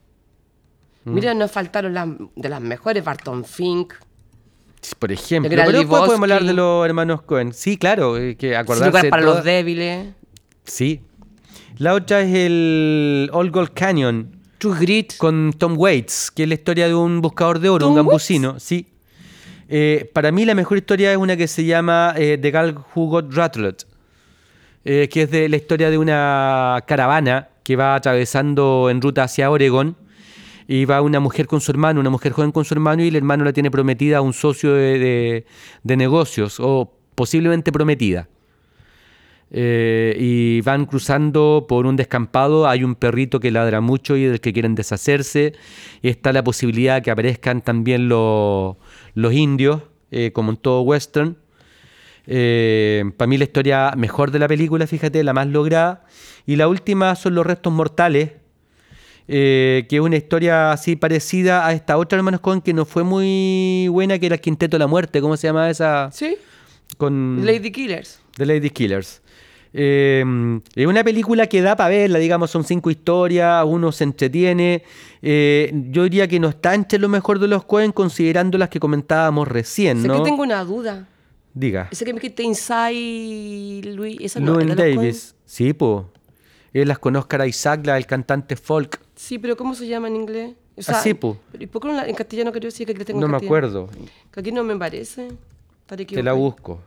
Mira, nos faltaron las, de las mejores, Barton Fink. Por ejemplo, El gran pero después podemos Lebowski. hablar de los hermanos Coen. Sí, claro, eh, que Sin acordarse lugar de para todas- los débiles. Sí. La otra es el Old Gold Canyon True Grit. con Tom Waits, que es la historia de un buscador de oro, ¿Tom un gambusino. Sí. Eh, para mí la mejor historia es una que se llama eh, The Girl Who Got Rattled, eh, que es de la historia de una caravana que va atravesando en ruta hacia Oregón y va una mujer con su hermano, una mujer joven con su hermano y el hermano la tiene prometida a un socio de, de- de negocios o posiblemente prometida. Eh, y van cruzando por un descampado, hay un perrito que ladra mucho y del que quieren deshacerse, y está la posibilidad que aparezcan también los, los indios, eh, como en todo western. Eh, para mí la historia mejor de la película, fíjate, la más lograda. Y la última son Los Restos Mortales, eh, que es una historia así parecida a esta otra, hermanos Coen, que no fue muy buena, que era el Quinteto de la Muerte. ¿Cómo se llama esa? ¿Sí? Con... Lady Killers. The Lady Killers. Eh, es una película que da para verla, digamos, son cinco historias, uno se entretiene. Eh, yo diría que no está entre lo mejor de los Coen, considerando las que comentábamos recién, Sé ¿no? que tengo una duda. Diga. Ese que me dijiste Inside Louis, esa no Llewyn era de los Davis. Sí, po. Él las con Oscar Isaac, la del cantante folk. Coen. Sí, pero ¿cómo se llama en inglés? O Así, po. pero ¿y por qué no la- en castellano creo sí que la tengo No en me castellano? acuerdo. Que aquí no me parece. Estaré Te la equivocada. busco.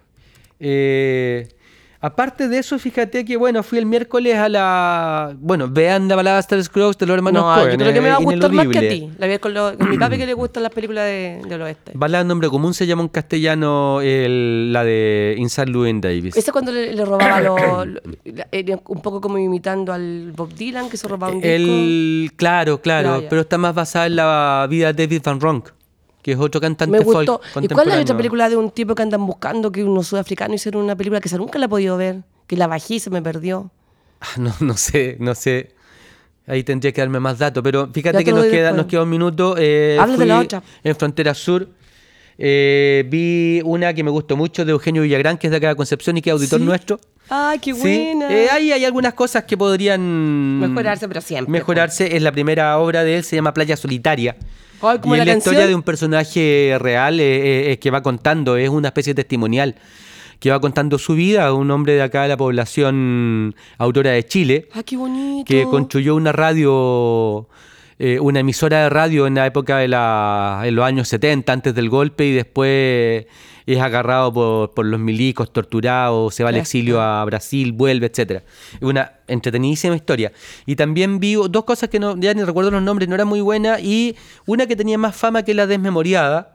Eh, aparte de eso, fíjate que, bueno, fui el miércoles a la... Bueno, vean la balada Starscrews Cross de los hermanos No, Coen. yo creo que me va a es gustar más que a ineludible. ti. La vi con, lo- con mi papi que le gustan las películas de, del oeste. Balada en nombre común se llama en castellano el- la de Inside Llewyn Davis. Esa cuando le, le robaba lo, lo- la- era un poco como imitando al Bob Dylan que se robaba un disco. El, claro, claro, Ya, ya. pero está más basada en la vida de David Van Ronk, que es otro cantante Me folk gustó. ¿Y cuál es la contemporáneo. otra película de un tipo que andan buscando que unos sudafricanos hicieron una película que esa nunca la he podido ver? Que la bajé y se me perdió. Ah, No, no sé, no sé. Ahí tendría que darme más datos, pero Ya fíjate te que lo nos doy queda, después. nos queda un minuto. Eh, Habla de fui la otra. En Frontera Sur. Eh, vi una que me gustó mucho de Eugenio Villagrán, que es de acá de Concepción y que es auditor ¿Sí? nuestro. ¡Ay, qué Sí, buena! eh, ahí hay algunas cosas que podrían Mejorarse, pero siempre, Mejorarse. Es la primera obra de él, se llama Playa Solitaria. Ay, como y es la la canción. historia de un personaje real eh, eh, que va contando, es una especie de testimonial que va contando su vida, un hombre de acá de la población autora de Chile, ¡Ay, qué bonito! que construyó una radio, eh, una emisora de radio en la época de la, en los años setenta, antes del golpe, y después es agarrado por, por los milicos, torturado, se va al Esto. exilio a Brasil, vuelve, etcétera. Es una entretenidísima historia. Y también vi dos cosas que no, ya ni recuerdo los nombres, no era muy buena, y una que tenía más fama que La Desmemoriada,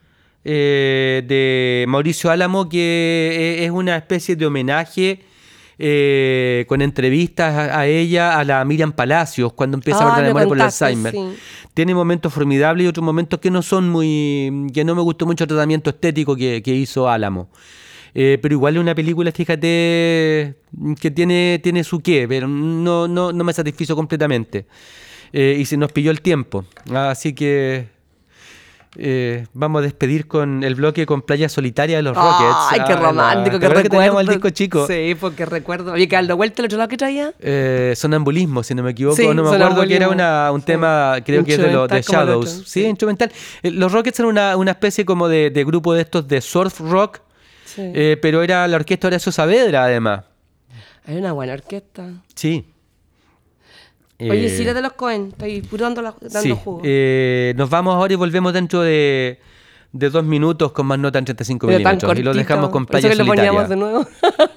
eh, de Mauricio Álamo, que es una especie de homenaje eh, con entrevistas a, a ella, a la Miriam Palacios, cuando empieza Ah, a perder la me memoria por el contaste, Alzheimer. sí. Tiene momentos formidables y otros momentos que no son muy... que no me gustó mucho el tratamiento estético que, que hizo Álamo. Eh, pero igual es una película, fíjate, que tiene, tiene su qué, pero no, no, no me satisfizo completamente. Eh, y se nos pilló el tiempo. Así que eh, vamos a despedir con el bloque con Playa Solitaria de los Rockets. Ay, qué Ah, romántico, la- ¿te qué acuerdas que teníamos recuerdo. el disco chico? Sí, porque recuerdo. Oye, que dando vuelta el otro lado que traía. Eh, sonambulismo, si no me equivoco. Sí, no me acuerdo que era sonambulismo. una, un Sí. tema, creo que es de, los de Instrumental como el Shadows. otro, Sí, sí. instrumental. Eh, Los Rockets eran una, una especie como de, de grupo de estos de surf rock, Sí. eh, pero era la orquesta Horacio Saavedra, además. Hay una buena orquesta. Sí. Oye, Eh, sí, eres de los Cohen. Estoy puro dando, la- dando sí. jugo. Eh, nos vamos ahora y volvemos dentro de, de dos minutos con más nota en treinta y cinco Pero tan milímetros. Y lo cortito. dejamos con Por eso Playa que lo Solitaria. poníamos de nuevo.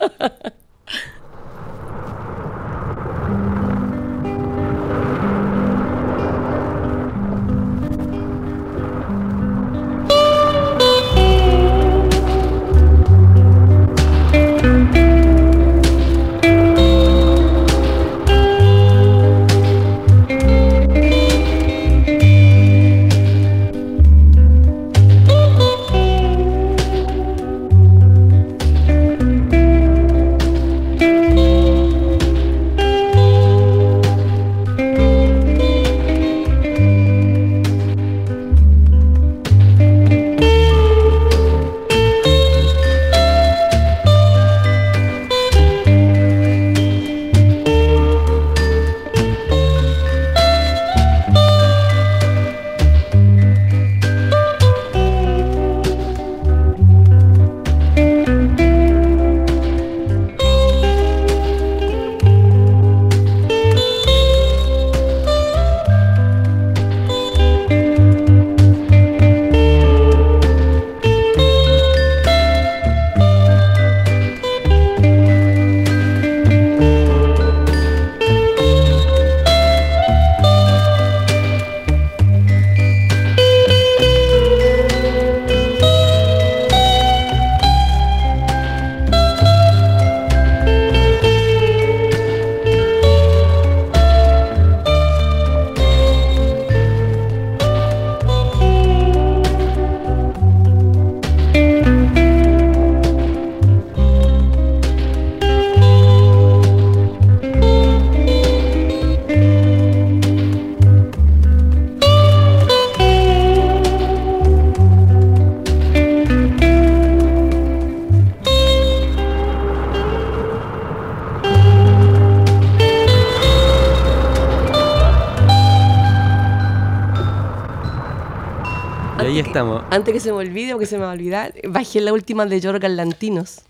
Y ahí Antes que- estamos. Antes que se me olvide o que se me va a olvidar, bajé la última de Yorgos Lanthimos.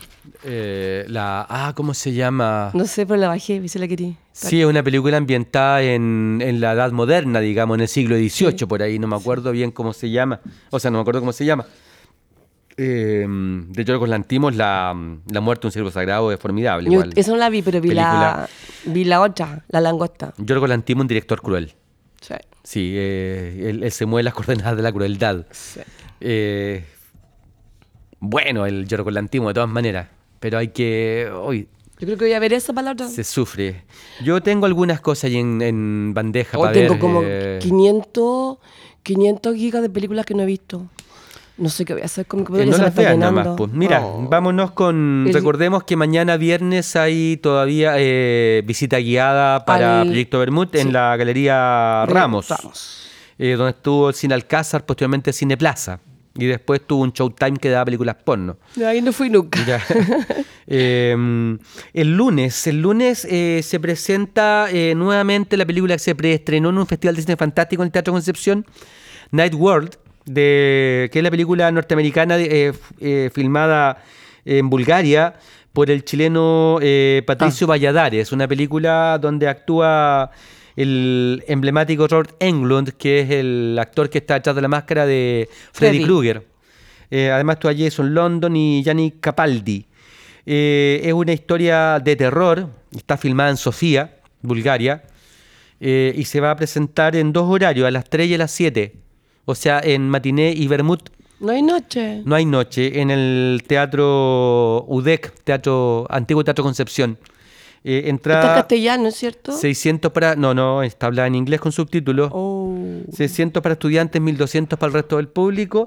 Eh, la, ah, ¿cómo se llama? No sé, pero la bajé, vi si la quería. Sí, es una película ambientada en, en la Edad Moderna, digamos, en el siglo dieciocho, por ahí, no me acuerdo bien cómo se llama. O sea, no me acuerdo cómo se llama. Eh, de Yorgos Lanthimos, la, la muerte de un ciervo sagrado es formidable. Yo- Igual. esa no la vi, pero vi la, vi la otra, la langosta. Yorgos Lanthimos, un director cruel. Sí. Sí, eh, él, él se mueve en las coordenadas de la crueldad. Sí. Eh, bueno, el Yorgos Lanthimos, de todas maneras. Pero hay que... Hoy Yo creo que voy a ver esa para la otra. se sufre. Yo tengo algunas cosas ahí en, en bandeja Hoy para tengo ver. como eh, quinientos, quinientos gigas de películas que no he visto. No sé qué voy a hacer con mi Que computadora. no se me las está veas nada llenando. más. Pues. Mira, Oh. vámonos con... El- Recordemos que mañana viernes hay todavía eh, visita guiada para Al- Proyecto Bermud en sí. la Galería Ramos, Ramos. eh, donde estuvo el Cine Alcázar, posteriormente Cine Plaza. Y después tuvo un Showtime que daba películas porno. De ahí no fui nunca. Ya. Eh, el lunes, el lunes eh, se presenta eh, nuevamente la película que se preestrenó en un festival de cine fantástico en el Teatro Concepción, Night World, de, que es la película norteamericana de- eh, f- eh, filmada en Bulgaria por el chileno eh, Patricio Valladares, una película donde actúa el emblemático Robert Englund, que es el actor que está detrás de la máscara de Freddy Freddy. Krueger. Eh, además actúa Jason London y Gianni Capaldi. Eh, es una historia de terror, está filmada en Sofía, Bulgaria, eh, y se va a presentar en dos horarios, a las tres y a las siete. O sea, en matiné y Bermud. No hay noche. No hay noche en el Teatro U D E C, teatro, Antiguo Teatro Concepción. Eh, Está en entrada castellano, ¿cierto? seiscientos para... No, no, está hablada en inglés con subtítulos. Oh. seiscientos para estudiantes, mil doscientos para el resto del público.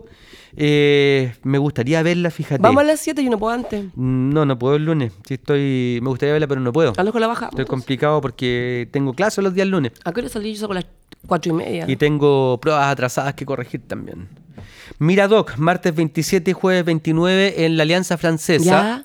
Eh, me gustaría verla, fíjate. Vamos a las siete, yo no puedo antes. No, no puedo el lunes. Sí estoy, me gustaría verla, pero no puedo. A lo mejor la bajamos. Estoy complicado porque tengo clases los días lunes. ¿A qué hora salí? Yo salgo a las cuatro y media. Y tengo pruebas atrasadas que corregir también. Miradoc, martes veintisiete y jueves veintinueve en la Alianza Francesa. ¿Ya?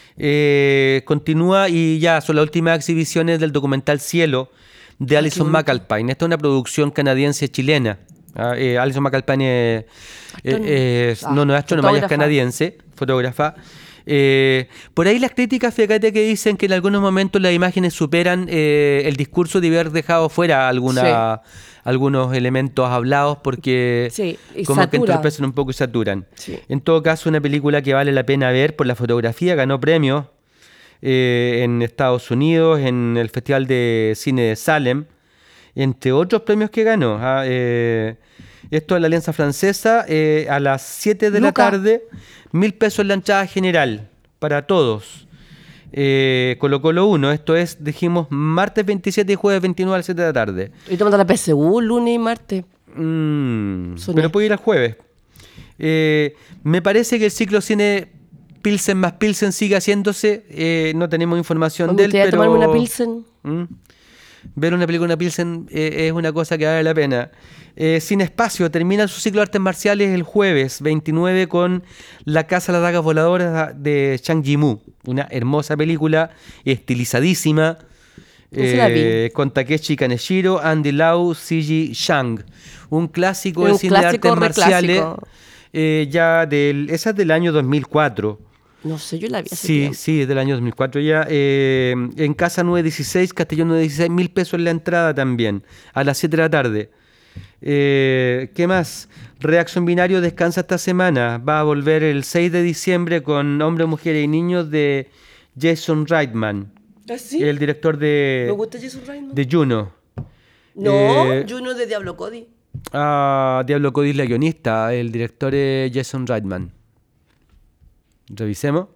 Eh, continúa y ya son las últimas exhibiciones del documental Cielo de Alison bonito. McAlpine. Esta es una producción canadiense-chilena. Ah, eh, Alison McAlpine es, Astrónoma. eh, es- Ah, no, no es astrónoma, ella es fotógrafa. canadiense, fotógrafa. Eh, por ahí las críticas, fíjate que dicen que en algunos momentos las imágenes superan eh, el discurso de haber dejado fuera alguna, algunos elementos hablados porque Sí, y como que satura. entorpecen un poco y saturan. Sí. En todo caso, una película que vale la pena ver por la fotografía, ganó premios eh, en Estados Unidos, en el Festival de Cine de Salem, entre otros premios que ganó. ah, eh, esto es la Alianza Francesa, eh, a las siete de la Luca. tarde, mil pesos la entrada general, para todos. Eh, Colo Colo uno, esto es, dijimos, martes veintisiete y jueves veintinueve a las siete de la tarde. Estoy tomando la P S U lunes y martes. Mm, Soñé. pero puede ir al jueves. Eh, me parece que el ciclo cine Pilsen más Pilsen sigue haciéndose. eh, no tenemos información ¿Me de él, gustaría pero... tomarme una Pilsen? ¿Mm? Ver una película, una Pilsen, eh, es una cosa que vale la pena. Eh, Sin Espacio termina su ciclo de artes marciales el jueves veintinueve con La Casa de las Dagas Voladoras de Zhang Yimou. Una hermosa película, estilizadísima. Esa la vi. eh, con Takeshi Kaneshiro, Andy Lau, Siji Shang. Un clásico Es de un cine de clásico, artes re marciales. clásico. eh, ya del, esa es del año dos mil cuatro. No sé, yo la vi hace Sí, tiempo. sí, es del año dos mil cuatro ya. eh, en Casa nueve dieciséis, Castellón nueve dieciséis, mil pesos en la entrada también, a las siete de la tarde. Eh, ¿Qué más? Reacción Binario descansa esta semana. Va a volver el seis de diciembre con Hombres, Mujeres y Niños de Jason Reitman, ¿Ah, sí? el director Me de, gusta Jason Reitman. de Juno. No, Eh, Juno de Diablo Cody. Ah, Diablo Cody es la guionista, el director es Jason Reitman. Revisemos.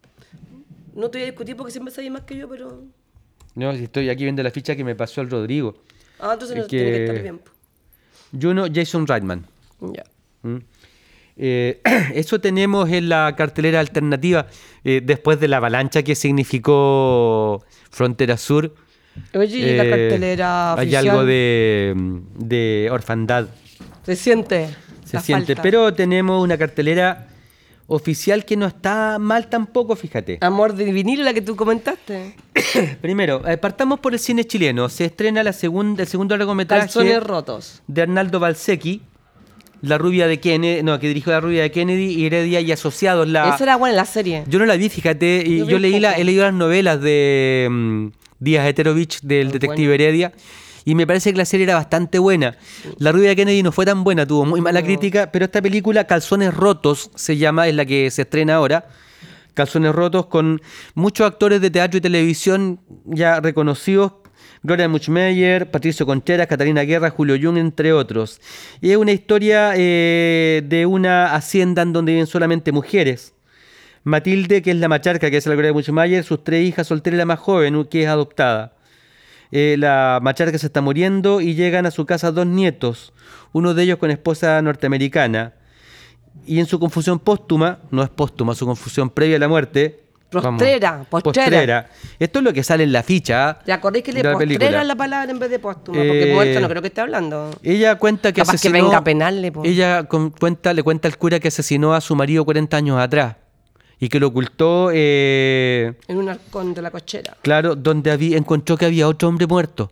No te voy a discutir porque siempre sabes más que yo, pero... No, si estoy aquí viendo la ficha que me pasó el Rodrigo. Ah, entonces no Es tiene que que- estar bien. po. Juno, Jason Reitman. Ya. ¿Mm? Eh, eso tenemos en la cartelera alternativa eh, después de la avalancha que significó Frontera Sur. Oye, y la eh, cartelera hay oficial. algo de, de orfandad, Se siente. se la siente, falta. pero tenemos una cartelera oficial que no está mal tampoco, fíjate. Amor de vinilo, la que tú comentaste. Primero, eh, partamos por el cine chileno. Se estrena la segunda, el segundo largometraje Calzones rotos. de Arnaldo Balsecchi, La rubia de Kennedy, no, que dirigió La rubia de Kennedy y Heredia y Asociados. La, Esa era buena en la serie. Yo no la vi, fíjate, y Yo vi yo un leí la, poco. he leído las novelas de mm, Díaz Eterovich, del Muy detective bueno. Heredia, y me parece que la serie era bastante buena. La rubia de Kennedy no fue tan buena, tuvo muy mala No. crítica, pero esta película, Calzones Rotos, se llama, es la que se estrena ahora. Calzones Rotos, con muchos actores de teatro y televisión ya reconocidos. Gloria Muchmeyer, Patricio Contreras, Catalina Guerra, Julio Jung, entre otros. Y es una historia eh, de una hacienda en donde viven solamente mujeres. Matilde, que es la macharca, que es la Gloria Muchmeyer, sus tres hijas solteras y la más joven, que es adoptada. Eh, la macharca se está muriendo y llegan a su casa dos nietos, uno de ellos con esposa norteamericana. Y en su confusión póstuma, no es póstuma, su confusión previa a la muerte. Postrera, vamos, postrera. Esto es lo que sale en la ficha. ¿ah? ¿Te acordás que le de la postrera película. la palabra en vez de póstuma? Porque Eh, muerto no creo que esté hablando. Ella cuenta que Capaz que asesinó. venga a penarle, po. Ella con- cuenta, le cuenta al cura que asesinó a su marido cuarenta años atrás y que lo ocultó, eh, En un arcón de la cochera. claro, donde había, encontró que había otro hombre muerto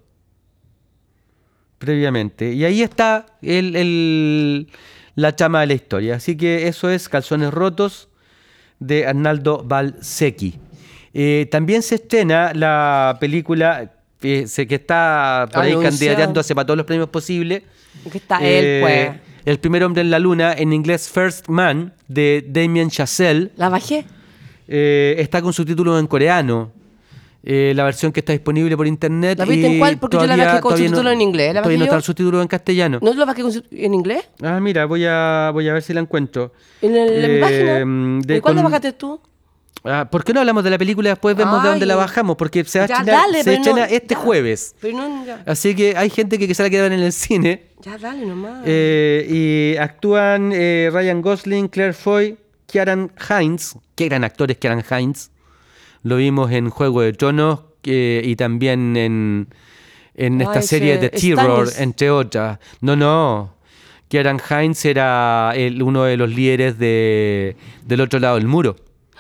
previamente. Y ahí está el, el- la chama de la historia. Así que eso es Calzones Rotos de Arnaldo Balsecchi. Eh, también se estrena la película eh, sé que está por ahí Anuncia. candidateándose para todos los premios posibles. Que está Eh, él, pues. El primer hombre en la luna, en inglés First Man, de Damien Chazelle. La bajé. Eh, está con subtítulos en coreano. Eh, la versión que está disponible por internet. ¿La viste en y cuál? Porque yo la todavía- bajé con todavía subtítulos no- en inglés. ¿La Todavía bajé no yo? está el subtítulo en castellano. ¿No lo bajé con sub- en inglés? Ah, mira, voy a, voy a ver si la encuentro. ¿En, el, en mi Eh, página? de ¿Y cuál la con- bajaste tú? Ah, ¿por qué no hablamos de la película y después vemos de Ay. dónde la bajamos? Porque se va a Ya, estrenar, dale, se pero no- estrena este ya. jueves. Pero no, ya, Así que hay gente que quizá la quiera ver en el cine. ya dale nomás. Eh, y actúan eh, Ryan Gosling, Claire Foy, Kieran Hines. Qué gran actor es Kieran Hines. Lo vimos en Juego de Tronos eh, y también en, en Ah, esta ese serie de Terror, Stannis. entre otras. No, no. Kieran Hines era el- uno de los líderes de, del otro lado del muro.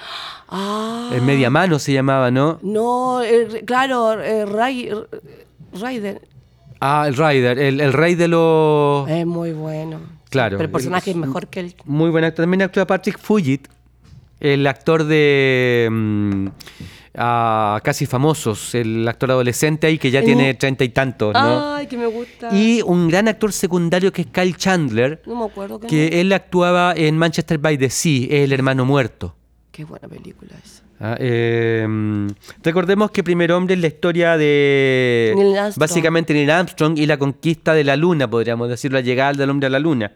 Ah. El Media Mano se llamaba, ¿no? No, eh, claro, eh, Ray, eh, Ryder. Ah, el Rider, el, el rey de los... Es muy bueno. Claro. Pero el personaje El- es mejor que él. Muy buen actor. También actúa Patrick Fugit, el actor de mm, ah, Casi Famosos, el actor adolescente ahí que ya En- tiene treinta y tantos, ¿no? Ay, que me gusta. Y un gran actor secundario que es Kyle Chandler, No me acuerdo qué que nombre. él actuaba en Manchester by the Sea, es el hermano muerto. Qué buena película esa. Ah, eh, mm, recordemos que Primer Hombre es la historia de Neil Armstrong. básicamente Neil Armstrong y la conquista de la luna, podríamos decirlo, la llegada del hombre a la luna.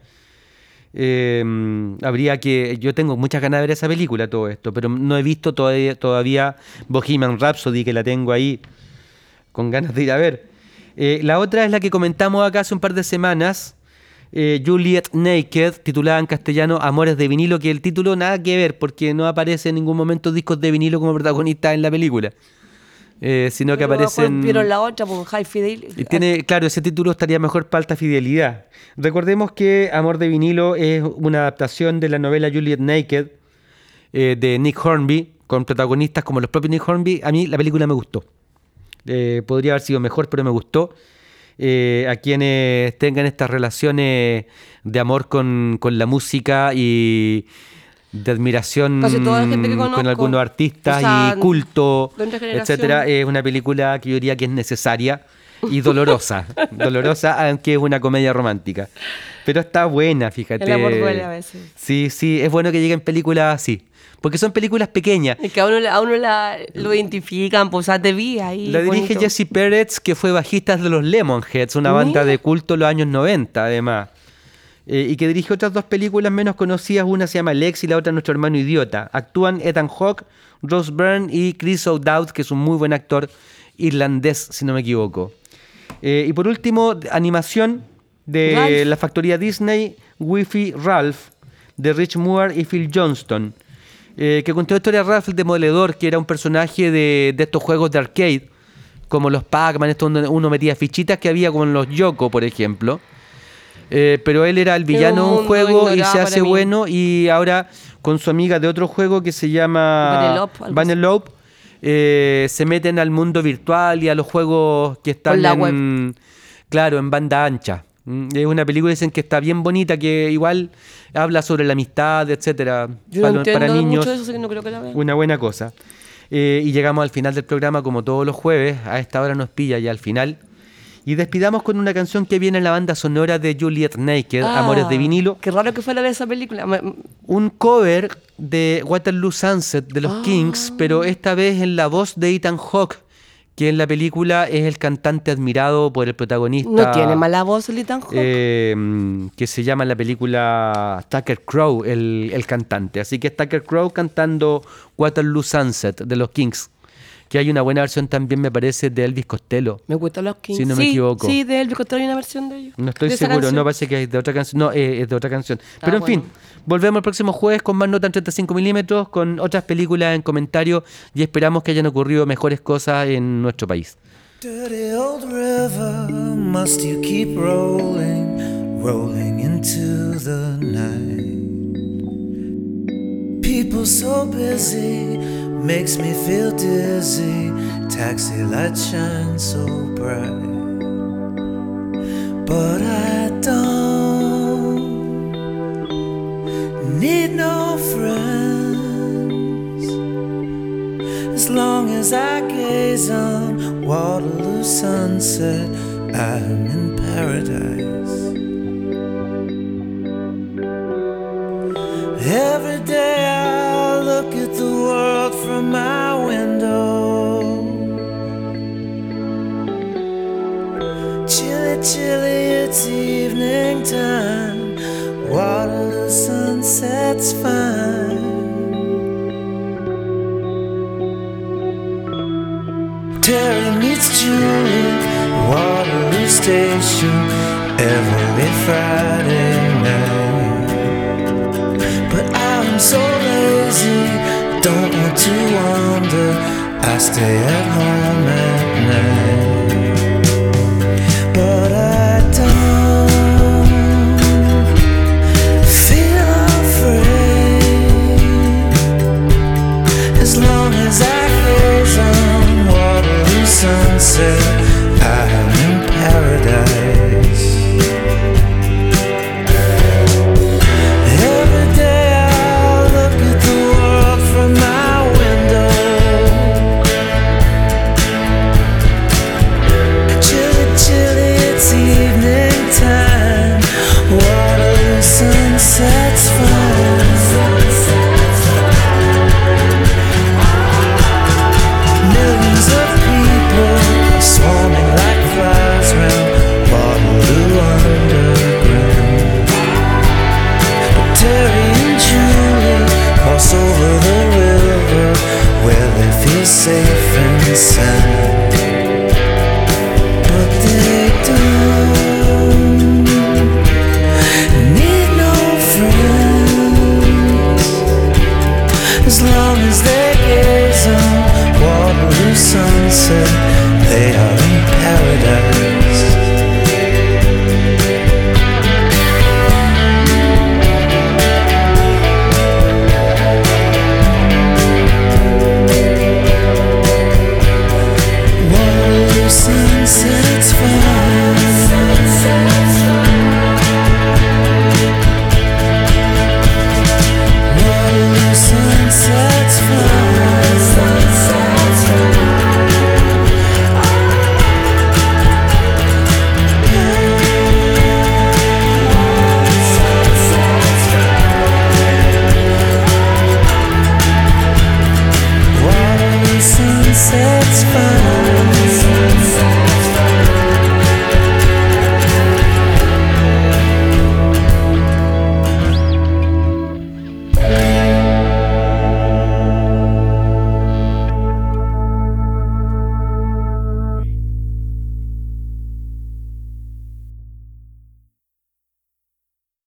Eh, mm, habría que, yo tengo muchas ganas de ver esa película, todo esto, pero no he visto todavía, todavía Bohemian Rhapsody, que la tengo ahí con ganas de ir a ver. Eh, la otra es la que comentamos acá hace un par de semanas, eh, Juliet Naked, titulada en castellano Amores de vinilo, que el título nada que ver porque no aparece en ningún momento discos de vinilo como protagonista en la película, eh, sino que Pero me acuerdo, aparecen... Vieron la otra, pues, High Fidelity. Y tiene, claro, ese título estaría mejor para alta fidelidad. Recordemos que Amor de vinilo es una adaptación de la novela Juliet Naked eh, de Nick Hornby, con protagonistas como los propios Nick Hornby. A mí la película me gustó. Eh, podría haber sido mejor, pero me gustó. Eh, a quienes tengan estas relaciones de amor con, con la música y de admiración Casi toda la gente que con conozco. algunos artistas O sea, y culto, de nuestra generación. etcétera, es una película que yo diría que es necesaria y dolorosa. dolorosa, aunque es una comedia romántica. Pero está buena, fíjate. El amor duele a veces. Sí, sí, es bueno que lleguen películas así. Porque son películas pequeñas. Es que a uno, a uno la, lo identifican, pues, o sea, te vi ahí. La dirige bonito. Jesse Peretz, que fue bajista de los Lemonheads, una banda Mira. de culto de los años noventa, además. Eh, y que dirige otras dos películas menos conocidas. Una se llama Lex y la otra Nuestro hermano idiota. Actúan Ethan Hawke, Rose Byrne y Chris O'Dowd, que es un muy buen actor irlandés, si no me equivoco. Eh, y por último, animación de Ralph. la factoría Disney, Wi-Fi Ralph, de Rich Moore y Phil Johnston. Eh, que contó la historia de Ralph el Demoledor, que era un personaje de, de estos juegos de arcade, como los Pac-Man, esto donde uno metía fichitas que había como en los Yoko, por ejemplo. Eh, pero él era el villano de un mundo juego y ignorado se para hace mí. bueno, y ahora con su amiga de otro juego que se llama Vanellope, algo Vanellope, eh, se meten al mundo virtual y a los juegos que están Por la en, claro, en banda ancha. Mm, Es una película, dicen que está bien bonita, que igual habla sobre la amistad, etcétera, Yo para, no entiendo para niños. mucho de eso, así que no creo que la vea. Una buena cosa. Eh, y llegamos al final del programa, como todos los jueves. A esta hora nos pilla ya al final. Y despidamos con una canción que viene en la banda sonora de Juliet Naked, Ah, Amores de vinilo. Qué raro que fuera de esa película. Me- Un cover de Waterloo Sunset de los Ah. Kings, pero esta vez en la voz de Ethan Hawke, que en la película es el cantante admirado por el protagonista. No tiene mala voz el Ethan Hawke. eh, que se llama en la película Tucker Crow, el, el cantante. Así que es Tucker Crow cantando Waterloo Sunset de los Kings. Que hay una buena versión también, me parece, de Elvis Costello. Me gustan los Kings. Si no me Sí, equivoco. Sí, de Elvis Costello hay una versión de ellos. No estoy de esa seguro, canción. no parece que es de otra canción. No, eh, es de otra canción. Pero en bueno. fin, volvemos el próximo jueves con más nota en treinta y cinco milímetros, con otras películas en comentario y esperamos que hayan ocurrido mejores cosas en nuestro país. Dirty old river, must you keep rolling, rolling into the night? People so busy, makes me feel dizzy, taxi lights shine so bright. But I don't need no friends, as long as I gaze on Waterloo sunset, I'm in paradise. Every day I look at the world from my window, meets Julie at Waterloo Station every Friday night. But I'm so lazy, don't want to wander, I stay at home at night. But I don't feel afraid as long as I gaze on Waterloo sunset. I'm in paradise. Every day I look at the world from my window. Chilly, chilly, it's evening time. Waterloo sunset's fine. Millions of people swarming like flies round Waterloo Underground. But Terry and Julie cross over the river where they feel safe and sound. But they don't need no friends as long as they gaze on Waterloo sunset. They are in paradise.